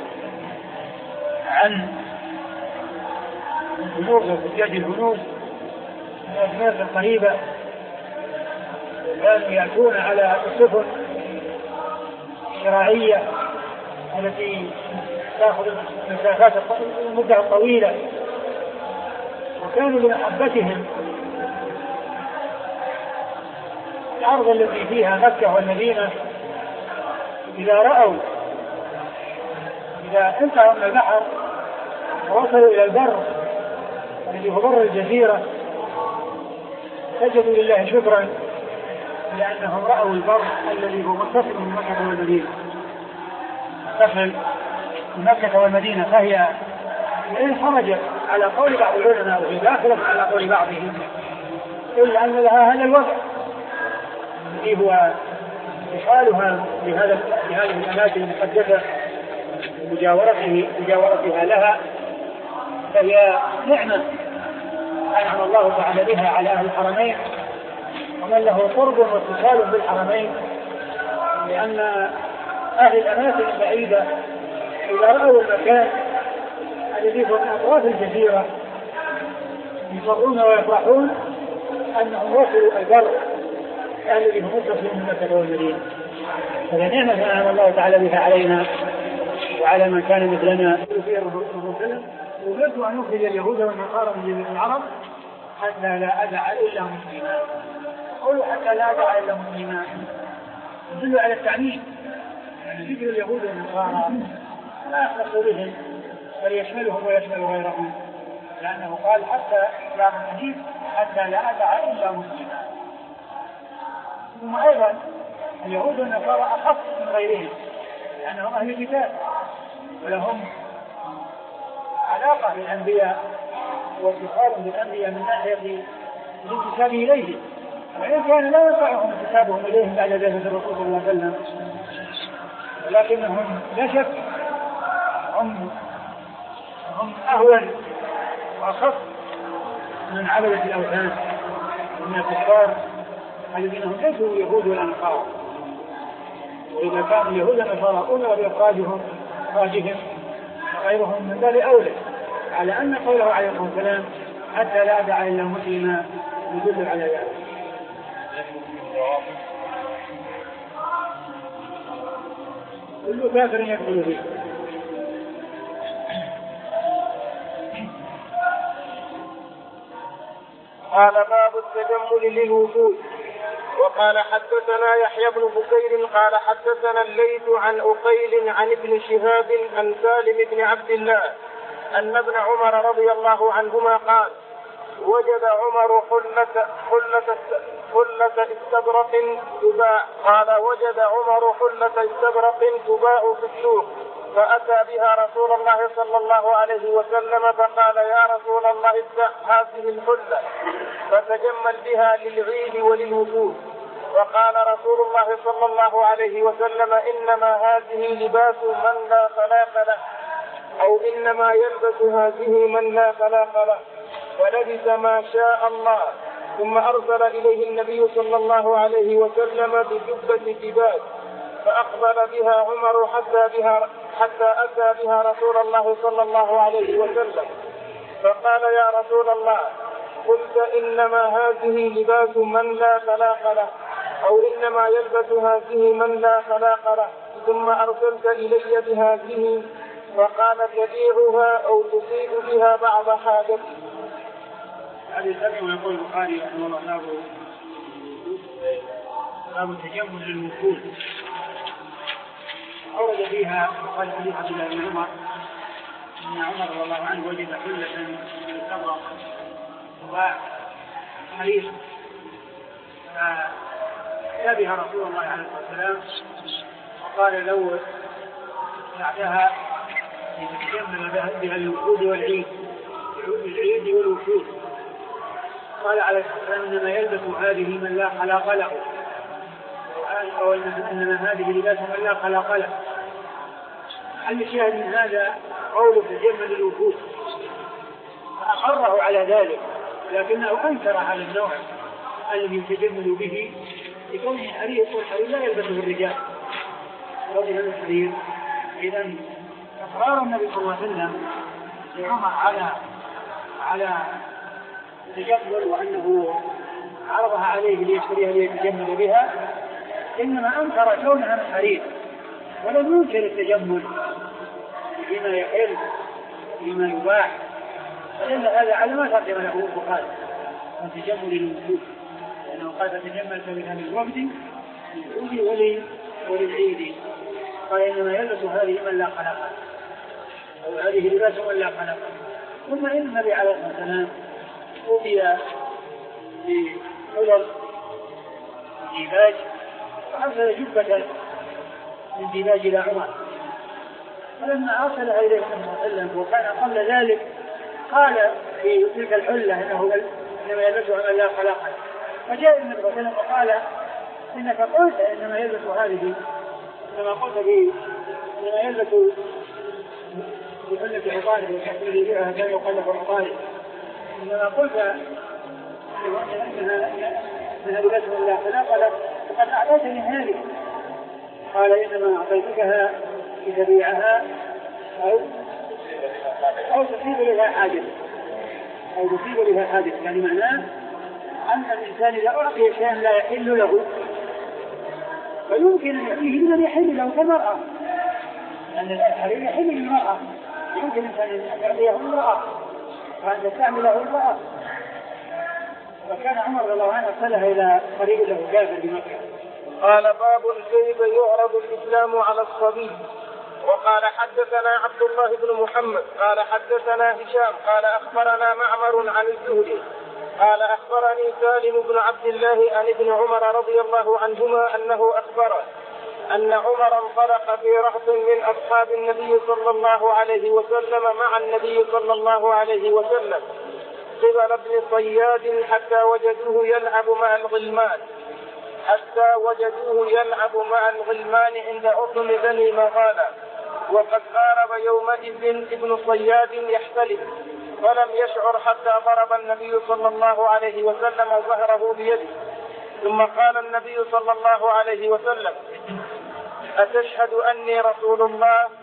عن الهنود وفتيات الهنود من الأجناس القريبة كانوا يأتون على السفن الشراعية التي تأخذ المسافات المدة الطويلة وكانوا لمحبتهم الأرض التي فيها مكة والمدينة إذا رأوا إذا انتهوا من البحر ووصلوا إلى البر الذي هو بر الجزيرة سجدوا لله شكرا لأنهم رأوا البر الذي هو متصل من مكة والمدينة متصل من مكة والمدينة. فهي إن خرجت على قول بعض العلماء وهي داخلة على قول بعضهم إلا أن لها هذا الوضع الذي هو إشغالها بهذا بهذه الأماكن المقدسة مجاورته مجاورتها لها فهي نعمة أنعم الله تعالى بها على أهل الحرمين ومن له قرب واتصال بالحرمين لأن أهل الأماكن البعيدة إذا رأوا المكان الذي هو من أطراف الجزيرة يفرحون ويفرحون أنهم وصلوا البر الذي هو متصل من مكة والمدينة. فهي نعمة أنعم الله تعالى بها علينا وعلى من كان مثلنا. أمرت أن أخرج اليهود والنصارى من جزيرة العرب حتى لا أدع إلا مسلما. قولوا حتى لا أدع إلا مسلما يدل على التعميم يعني ذكر اليهود والنصارى لا يختص بهم بل يشملهم ويشمل غيرهم لأنه قال حتى لا حديث حتى لا أدع إلا مسلما. ثم أيضا اليهود والنصارى أخف من غيرهم لأنهم أهل الكتاب ولهم علاقة بالأنبياء واتصال بالأنبياء من ناحية الانتساب إليه وإن كان لا ينفعهم انتسابهم إليهم بعد ذلك الرسول صلى الله عليه وسلم ولكنهم لا شك هم هم أهون وأخف من عبدة الأوثان ومن الكفار الذين هم ليسوا يهود ولا نصارى. وإذا كانوا اليهود والنصارى أمروا بإخراجهم أزواجهم وغيرهم من باب أولى، على أن قوله عليه الصلاة والسلام حتى لا أدع إلا مسلما يدل على ذلك. كل كافر يدخل فيه. قال باب التجمل للوفود. وقال حدثنا يحيى بن بكير قال حدثنا الليث عن أقيل عن ابن شهاب عن سالم بن عبد الله أن ابن عمر رضي الله عنهما قال وجد عمر حلة حلة حلة استبرق تباع قال وجد عمر حلة استبرق تباع في السوق فأتى بها رسول الله صلى الله عليه وسلم فقال يا رسول الله ابتع هذه الحلة فتجمل بها للعيد وللوفود. وقال رسول الله صلى الله عليه وسلم إنما هذه لباس من لا خلاق له أو إنما يلبس هذه من لا خلاق له ولبس ما شاء الله. ثم أرسل إليه النبي صلى الله عليه وسلم بجبة جبال فأقبل بها عمر حتى, بها حتى أتى بها رسول الله صلى الله عليه وسلم فقال يا رسول الله قلت إنما هذه لباس من لا خلاق له أو إنما يلبس هذه من لا خلاق له ثم أرسلت إلي بهذه فقال تبيعها أو تصيب بها بعض حاجتك. هذه الترجمة يقول البخاري رحمه الله باب التجمل للوفود. أورد فيها وقال حديث عبد الله بن عمر أن عمر رضي الله عنه وجد حلة من الثمر وحرير فأتى بها رسول الله عليه الصلاة والسلام وقال لو بعدها يتجمل بها الوفود والعيد يعود العيد والوفود. قال عليه الصلاة والسلام إنما يلبس هذه من لا خلاق له أو إنما هذه لباس من لا خلاق له. هل الشاهد من هذا قوله تجمل الوفود فأقره على ذلك لكنه أنكر على النوع الذي يتجمل به لكونه حرير والحرير لا يلبسه الرجال رضي الحرير. إذن إقرار النبي صلى الله عليه وسلم لعمر على على التجمل وأنه عرضها عليه ليشتريها ليتجمل بها إنما أنكر كونها من حرير ولم ينكر التجمل فيما يحل فيما يباح فإن هذا على ما تقدم له البخاري من تجمل الوفود لأنه قال تجمل بها للوفد للعود وللعيد قال إنما يلبس هذه من لا خلق أو هذه لباس من لا خلق. ثم إن النبي عليه الصلاة والسلام أوتي بحلل ديباج فأرسل جبة من ديباج إلى عمر فلما أرسلها إليه صلى الله عليه وسلم وكان قبل ذلك قال في تلك الحلة إنه إنما يلبسها من لا خلاق له. فجاء النبي صلى الله عليه وسلم وقال إنك قلت إنما يلبس هذه إنما قلت به إنما يلبس بحلة عطارد وتحصيل بها كان يقلب عطارد إنما قلت إنها لباس من لا خلاق له وقد أعطيتني هذه. قال إنما أعطيتكها لتبيعها أو أو تصيب لها حادث أو تصيب لها حادث يعني معناه أن الإنسان إذا أعطي شيئا لا يحل له فيمكن أن يعطيه لمن يحل له كالمرأة لأن الحرير يحل للمرأة يمكن أن يعطيه المرأة وأن تستعمله المرأة. وكان عمر رضي الله عنه أرسلها إلى قريب له كافر بمكة. قال باب كيف يعرض الإسلام على الصبي. وقال حدثنا عبد الله بن محمد قال حدثنا هشام قال أخبرنا معمر عن الزهري قال أخبرني سالم بن عبد الله عن ابن عمر رضي الله عنهما أنه أخبره أن عمر انطلق في رهط من أصحاب النبي صلى الله عليه وسلم مع النبي صلى الله عليه وسلم قبل ابن صياد حتى وجدوه يلعب مع الغلمان حتى وجدوه يلعب مع الغلمان عند أطم بني مغانة وقد قارب يومئذ ابن صياد يحتلف فلم يشعر حتى ضرب النبي صلى الله عليه وسلم ظهره بيده. ثم قال النبي صلى الله عليه وسلم أتشهد أني رسول الله؟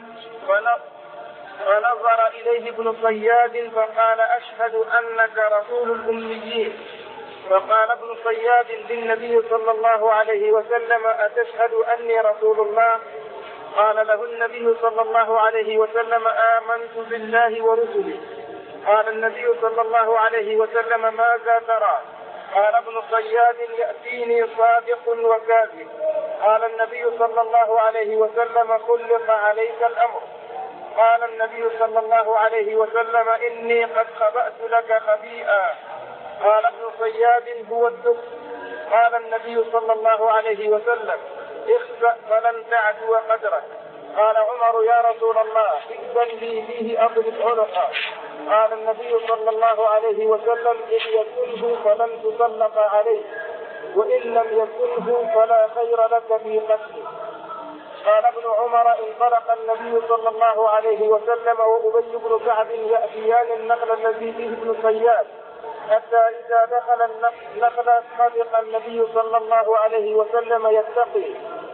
فنظر إليه ابن صياد فقال أشهد أنك رسول الأميين. فقال ابن صياد للنبي صلى الله عليه وسلم أتشهد أني رسول الله؟ قال له النبي صلى الله عليه وسلم آمنت بالله ورسله. قال النبي صلى الله عليه وسلم ماذا ترى؟ قال ابن صياد يأتيني صادق وكاذب. قال النبي صلى الله عليه وسلم خلق عليك الأمر. قال النبي صلى الله عليه وسلم إني قد خبأت لك خبيئا. قال ابن صياد هو الدب. قال النبي صلى الله عليه وسلم اخسأ فلن تعدو قدرك. قال عمر يا رسول الله إذن لي فيه أضرب عنقه. قال النبي صلى الله عليه وسلم إن يكنه فلن تسلط عليه وإن لم يكنه فلا خير لك في قتله. قال ابن عمر انطلق النبي صلى الله عليه وسلم وأبي بن كعب يأتيان النخل الذي فيه ابن صياد حتى إذا دخل النخل صدق النبي صلى الله عليه وسلم يتقي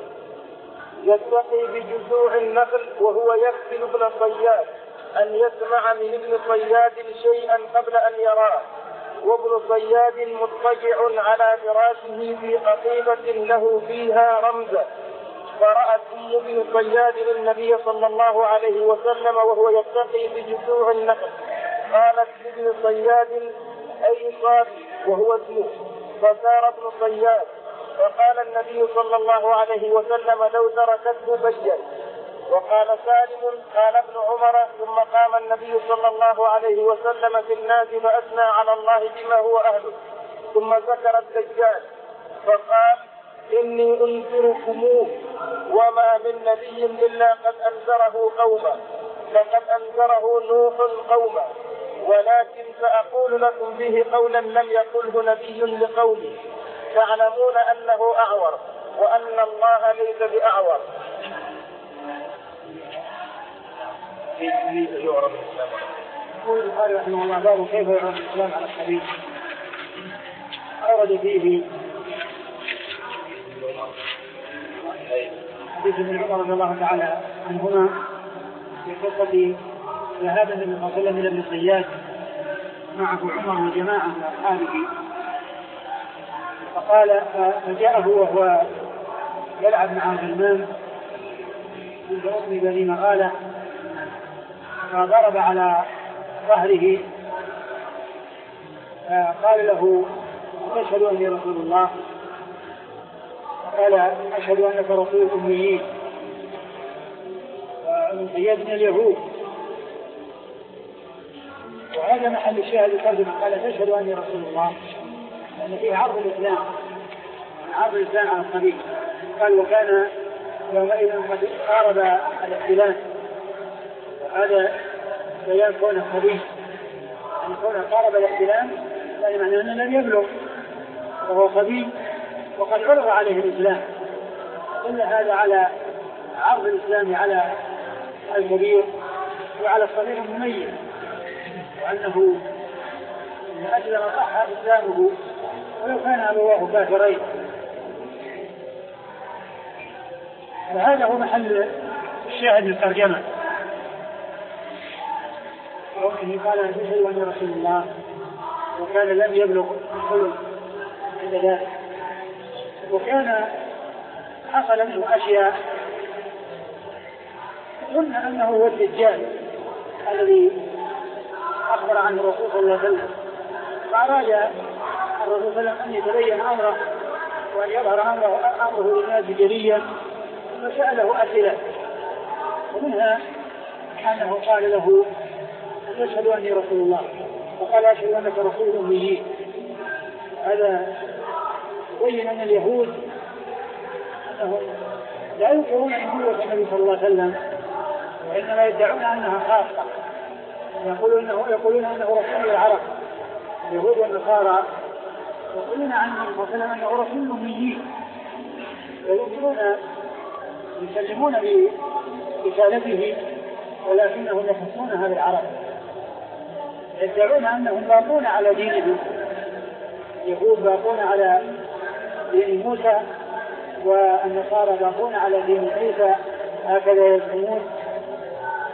يتقي بجذوع النخل وهو يقتل ابن صياد أن يسمع من ابن صياد شيئا قبل أن يراه، وابن صياد مضطجع على فراشه في قصيبة له فيها رمزة. فرأت في ابن صياد النبي صلى الله عليه وسلم وهو يتقي بجذوع النخل. قالت لابن صياد أي صادق وهو اسمه. فسار ابن صياد فقال النبي صلى الله عليه وسلم لو تركته بين. وقال سالم قال ابن عمر ثم قام النبي صلى الله عليه وسلم في الناس فأثنى على الله بما هو أهله ثم ذكر الدجال فقال إني أنذركموه وما من نبي إلا قد أنذره قوما لقد أنذره نوح قوما ولكن سأقول لكم به قولا لم يقله نبي لقومه تعلمون أنه أعور وأن الله ليس بأعور. يقول البخاري رحمه الله باب كيف يعرف الإسلام على الحديث. أورد فيه حديث ابن عمر رضي الله تعالى عنهما في قصة ذهاب النبي صلى الله عليه وسلم إلى ابن صياد معه عمر وجماعة من أصحابه فقال فجاءه وهو يلعب مع غلمان من أم بني مغالة فضرب على ظهره قال له أشهد أني رسول الله؟ قال أشهد أنك رسول الأميين. وابن صياد من اليهود وهذا محل الشاهد الترجمة قال تشهد أني رسول الله لأن فيه عرض الإسلام عرض الإسلام على الصبي. قال وكان يومئذ قد قارب الاحتلال وهذا بيان كون الصبي أن كون قارب الاحتلال يعني معناه أنه لم يبلغ وهو صبي وقد عرض عليه الإسلام. كل هذا على عرض الإسلام على الكبير وعلى الصغير المميز وأنه من أجل ما صح إسلامه ولو كان أبواه كافرين. وهذا هو محل الشاهد للترجمة. وإنه قال أشهد أني رسول الله وكان لم يبلغ الحلم عند ذلك وكان حصل منه أشياء ظن أنه هو الدجال الذي أخبر عنه الرسول صلى الله عليه وسلم فأراد الرسول صلى الله عليه وسلم أن يتبين أمره وأن يظهر أمره, أمره للناس جليا فسأله أسئلة ومنها أنه قال له أشهد أني رسول الله وقال أشهد أنك رسول الأميين. هذا يبين أن اليهود أنهم لا ينكرون نبوة النبي صلى الله عليه وسلم وإنما يدعون أنها خاصة يقولون أنه, يقولون أنه رسول العرب اليهود والنصارى يقولون عنه صلى الله عليه وسلم أنه رسول الأميين ويؤمنون يسلمون برسالته ولكنهم يخصونها بالعرب يدعون أنهم باقون على دينهم اليهود باقون على دين موسى والنصارى باقون على دين عيسى هكذا يزعمون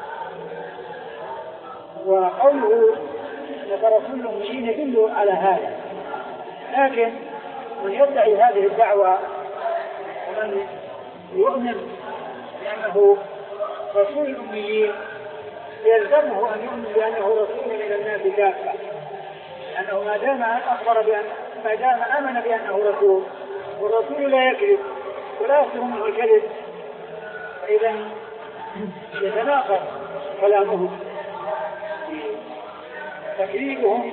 وقوله لك رسول الأميين يدل على هذا. لكن من يدعي هذه الدعوة ومن يؤمن بأنه رسول الأميين يلزمه أن يؤمن بأنه رسول إلى الناس كافة، لأنه ما دام أخبر بأن ما دام آمن بأنه رسول، والرسول لا يكذب ولا يصدر منه الكذب، فإذا يتناقض كلامهم تكذيبهم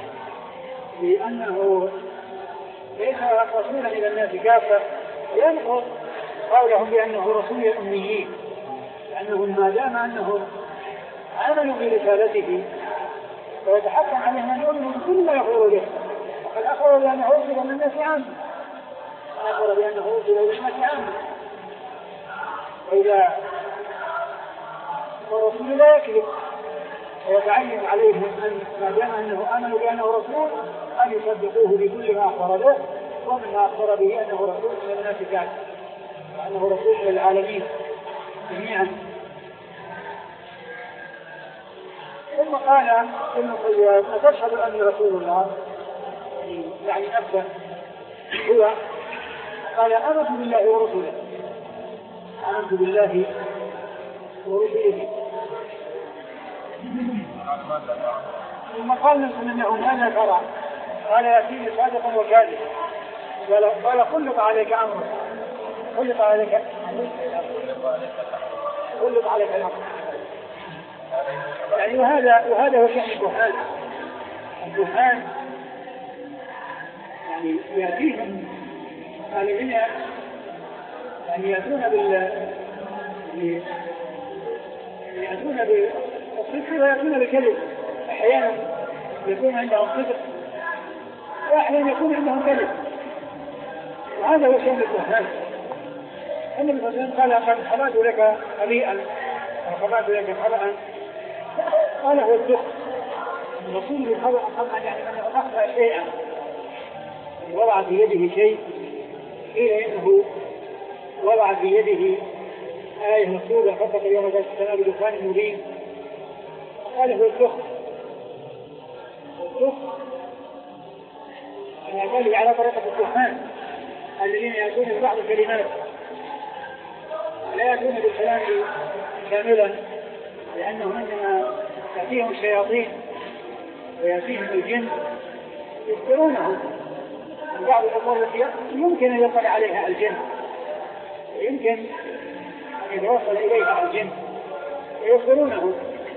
بأنه ليس رسولا إلى الناس كافة، ينقض قولهم بأنه رسول الأميين، لأنهم ما دام أنهم آمنوا برسالته ويتحكم عليهم أن يؤمنوا بكل ما يقول به، وقد أخبر بأنه أرسل من الناس عامة، أخبر بأنه أرسل من الناس عامة. وإذا الرسول لا يكذب ويتعين عليهم أن ما دام أنه آمنوا بأنه رسول أن يصدقوه بكل ما أخبر به، ومما أخبر به أنه رسول من الناس كافة، وأنه رسول للعالمين جميعا. ثم قال ابن القيم: أتشهد أني رسول الله؟ يعني نفسه هو قال: آمنت بالله ورسوله، آمنت بالله ورسوله. ثم قال انه ماذا ترى؟ قال: يأتيني صادق وكاذب. قال: خلق عليك أمر، خلق عليك خلق عليك الأمر. يعني وهذا وهذا هو شأن الكهان. الكهان يعني يأتيهم الذين يعني يأتون بال يأتون بالصدق ويأتون بالكذب. أحيانا يكون عندهم صدق وأحيانا يكون عندهم كذب، وهذا هو شأن الكهان. النبي صلى الله عليه وسلم قال: قد خبأت لك خبيئا وخبأت لك خبأا. قال: هو الدخل. الرسول بالخبأ خبأ يعني أنه أخفى شيئا، وضع في يده شيء، قيل إنه وضع في يده آية مكتوبة: خطط يوم ذات السماء بدخان مبين. قال: هو الدخل. الدخل أنا قال على طريقة الكهان الذين يأتون ببعض الكلمات لا يأتون بالكلام كاملا، لأنهم عندما تأتيهم الشياطين ويأتيهم الجن يذكرونهم عن بعض الأمور التي يمكن أن يطلع عليها الجن، ويمكن أن يتوصل إليها الجن ويخبرونهم،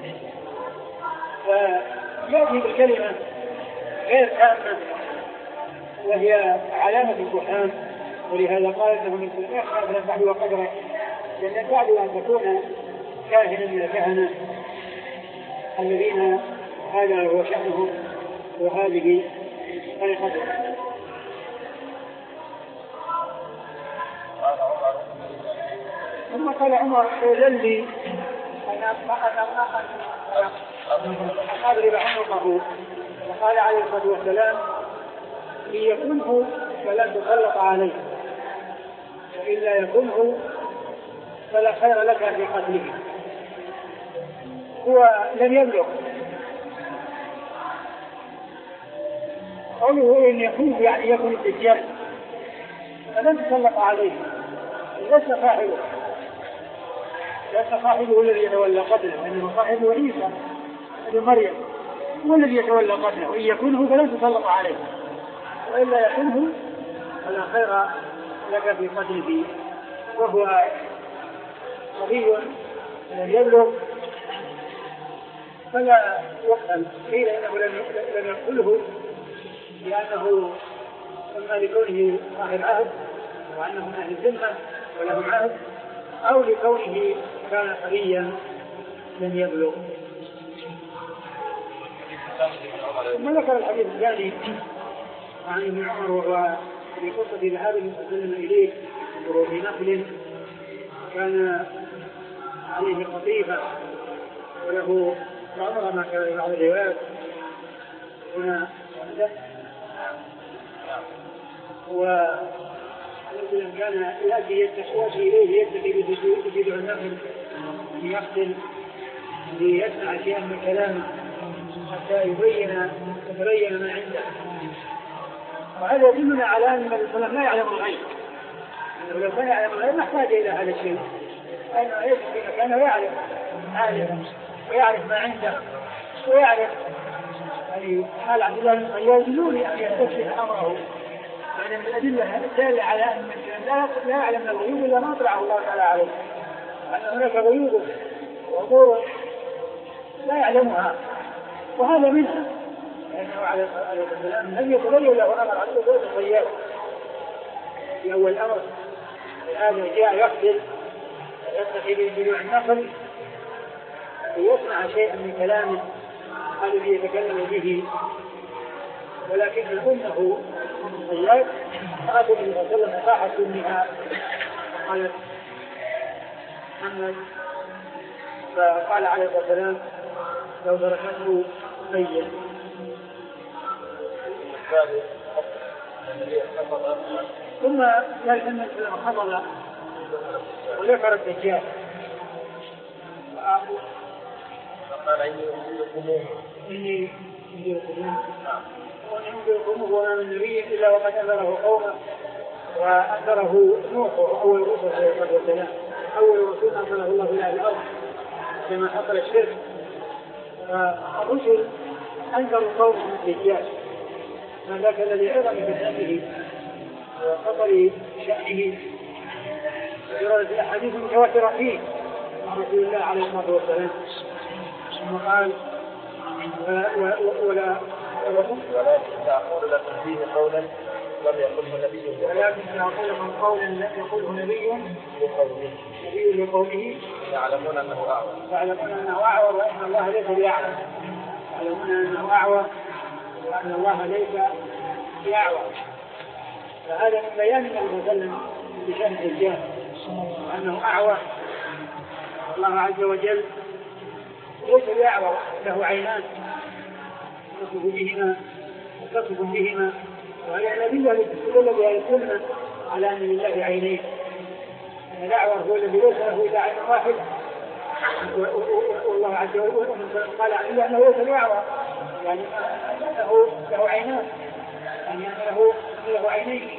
فيأتي بالكلمة غير تامة وهي علامة الكهان. ولهذا قال انه من كل اخر من بعد وقدره، لان بعد ان تكون كاهنا من الكهنه الذين هذا هو شأنهم وهذه طريقتهم. ثم قال عمر: يجلي ان اضرب عنقه. وقال عليه الصلاه والسلام: إن يكنه فلن تسلط عليه، وإلا يكنه فلا خير لك في قتله. هو لم يبلغ. قوله إن يكنه يعني يكن الدجال، فلن تسلط عليه، ليس صاحبه ليس صاحبه الذي يتولى قتله، إنما صاحبه عيسى ابن مريم هو الذي يتولى قتله. وإن يكنه فلن تسلط عليه، وإلا يكنه فلا خير لك في قتله. وهو صبي لم يبلغ فلا يقتل. قيل انه لم يقتله لانه اما لكونه صاحب عهد وانه من اهل الذمه ولهم عهد، او لكونه كان صبيا لم يبلغ. ثم ذكر الحديث الثاني عن ابن عمر وهو في قصة ذهاب المسلم إليه في نخل كان عليه قطيفة وله عمر ما كان بعض الروايات هنا ومسلم كان يأتي يتشواشي إليه يتكي بجذع النخل ليقتل ليسمع شيئا من كلامه حتى يبين يتبين ما عنده. وهذا يدلنا على أن النبي صلى الله عليه وسلم لا يعلم الغيب، يعني لو كان يعلم الغيب ما احتاج إلى هذا الشيء، لأنه يجب في مكانه يعرف عالم ويعرف ما عنده ويعرف يعني حال عبد الله بن الخياط بدون أن يستفسر أمره. يعني من الأدلة الدالة على أن لا يعلم الغيوب إلا ما أطلعه الله تعالى عليه، أن هناك غيوب وأمور لا يعلمها، وهذا منها لأنه عليه السلام لم يتبين له أمر عبد الله بن الخياط في أول الأمر. هذا جاء يقتل يستحي بجموع النقل ليصنع شيئا من كلامه الذي يتكلم به، ولكن أمه الخياط فأتوا النبي صلى الله عليه وسلم فاحت أمها قالت محمد، فقال عليه الصلاة والسلام لو تركته ميت. ثم قال أن السلام حضر وذكر الدجال فقال إني أنذركموه إني أنذركموه وأنذركموه وما من نبي إلا وقد أنذره قومه وأنذره نوح أول رسل عليه الصلاة والسلام، أول رسول أنزله الله إلى الأرض كما حصل الشرك. فالرسل أنذروا قومهم الدجال، فذاك الذي عظم بشأنه وخطر شأنه وجرت الأحاديث المتواترة فيه عن رسول الله عليه الصلاة والسلام. ثم قال ولا ولا ولكن أقول لكم فيه قولا لم يقله نبي ولكن أقول لكم قولا لم يقله نبي لقومه نبي لقومه يعلمون أنه أعور يعلمون أنه أعور وأن الله ليس بأعور يعلمون أنه أعور وأن الله ليس بأعور. فهذا من بيان النبي صلى الله عليه وسلم بشأن الدجال وأنه أعور. الله عز وجل ليس بأعور، له عينان يصف بهما يتصف بهما، وهي الأدلة التي يدلنا على أن لله عينين. أن الأعور هو الذي ليس له إلا عين واحدة، والله عز وجل قال عنه أنه ليس بأعور يعني له له عينان، يعني له له عينين.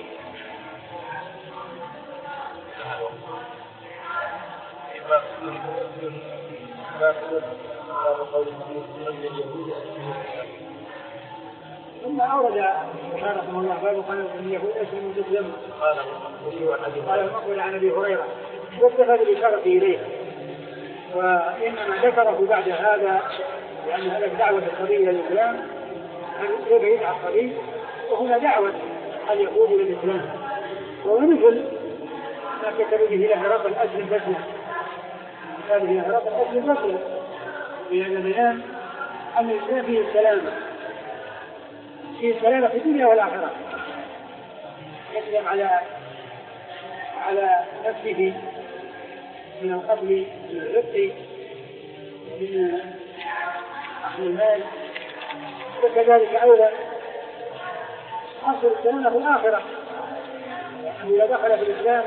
ثم أورد رحمه الله باب قال من يهود أسلم تسلم قال المقبل عن أبي هريرة واستفاد الإشارة إليه، وإنما ذكره بعد هذا لأن هذا دعوة الصبي إلى الإسلام كيف يدعى الصبي، وهنا دعوة اليهود إلى الإسلام، ومثل ما كتب به له هرقل أسلم تسلم هذه هرقل أسلم تسلم لأن بيان أن الإسلام فيه السلامة فيه السلامة في الدنيا والآخرة، يسلم على على نفسه من القتل من الرق من أخذ المال، وكذلك أيضا حصل السلامة في الآخرة. إذا دخل في الإسلام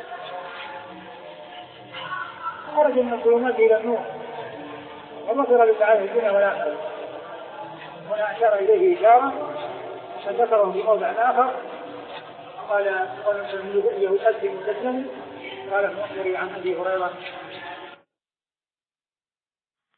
خرج من الظلمات إلى النور وبصر بسعادة الدنيا والآخرة. هنا أشار إليه إشارة ذكره في موضع آخر قال قال النبي أسلم تسلم قال المخبر عن أبي هريرة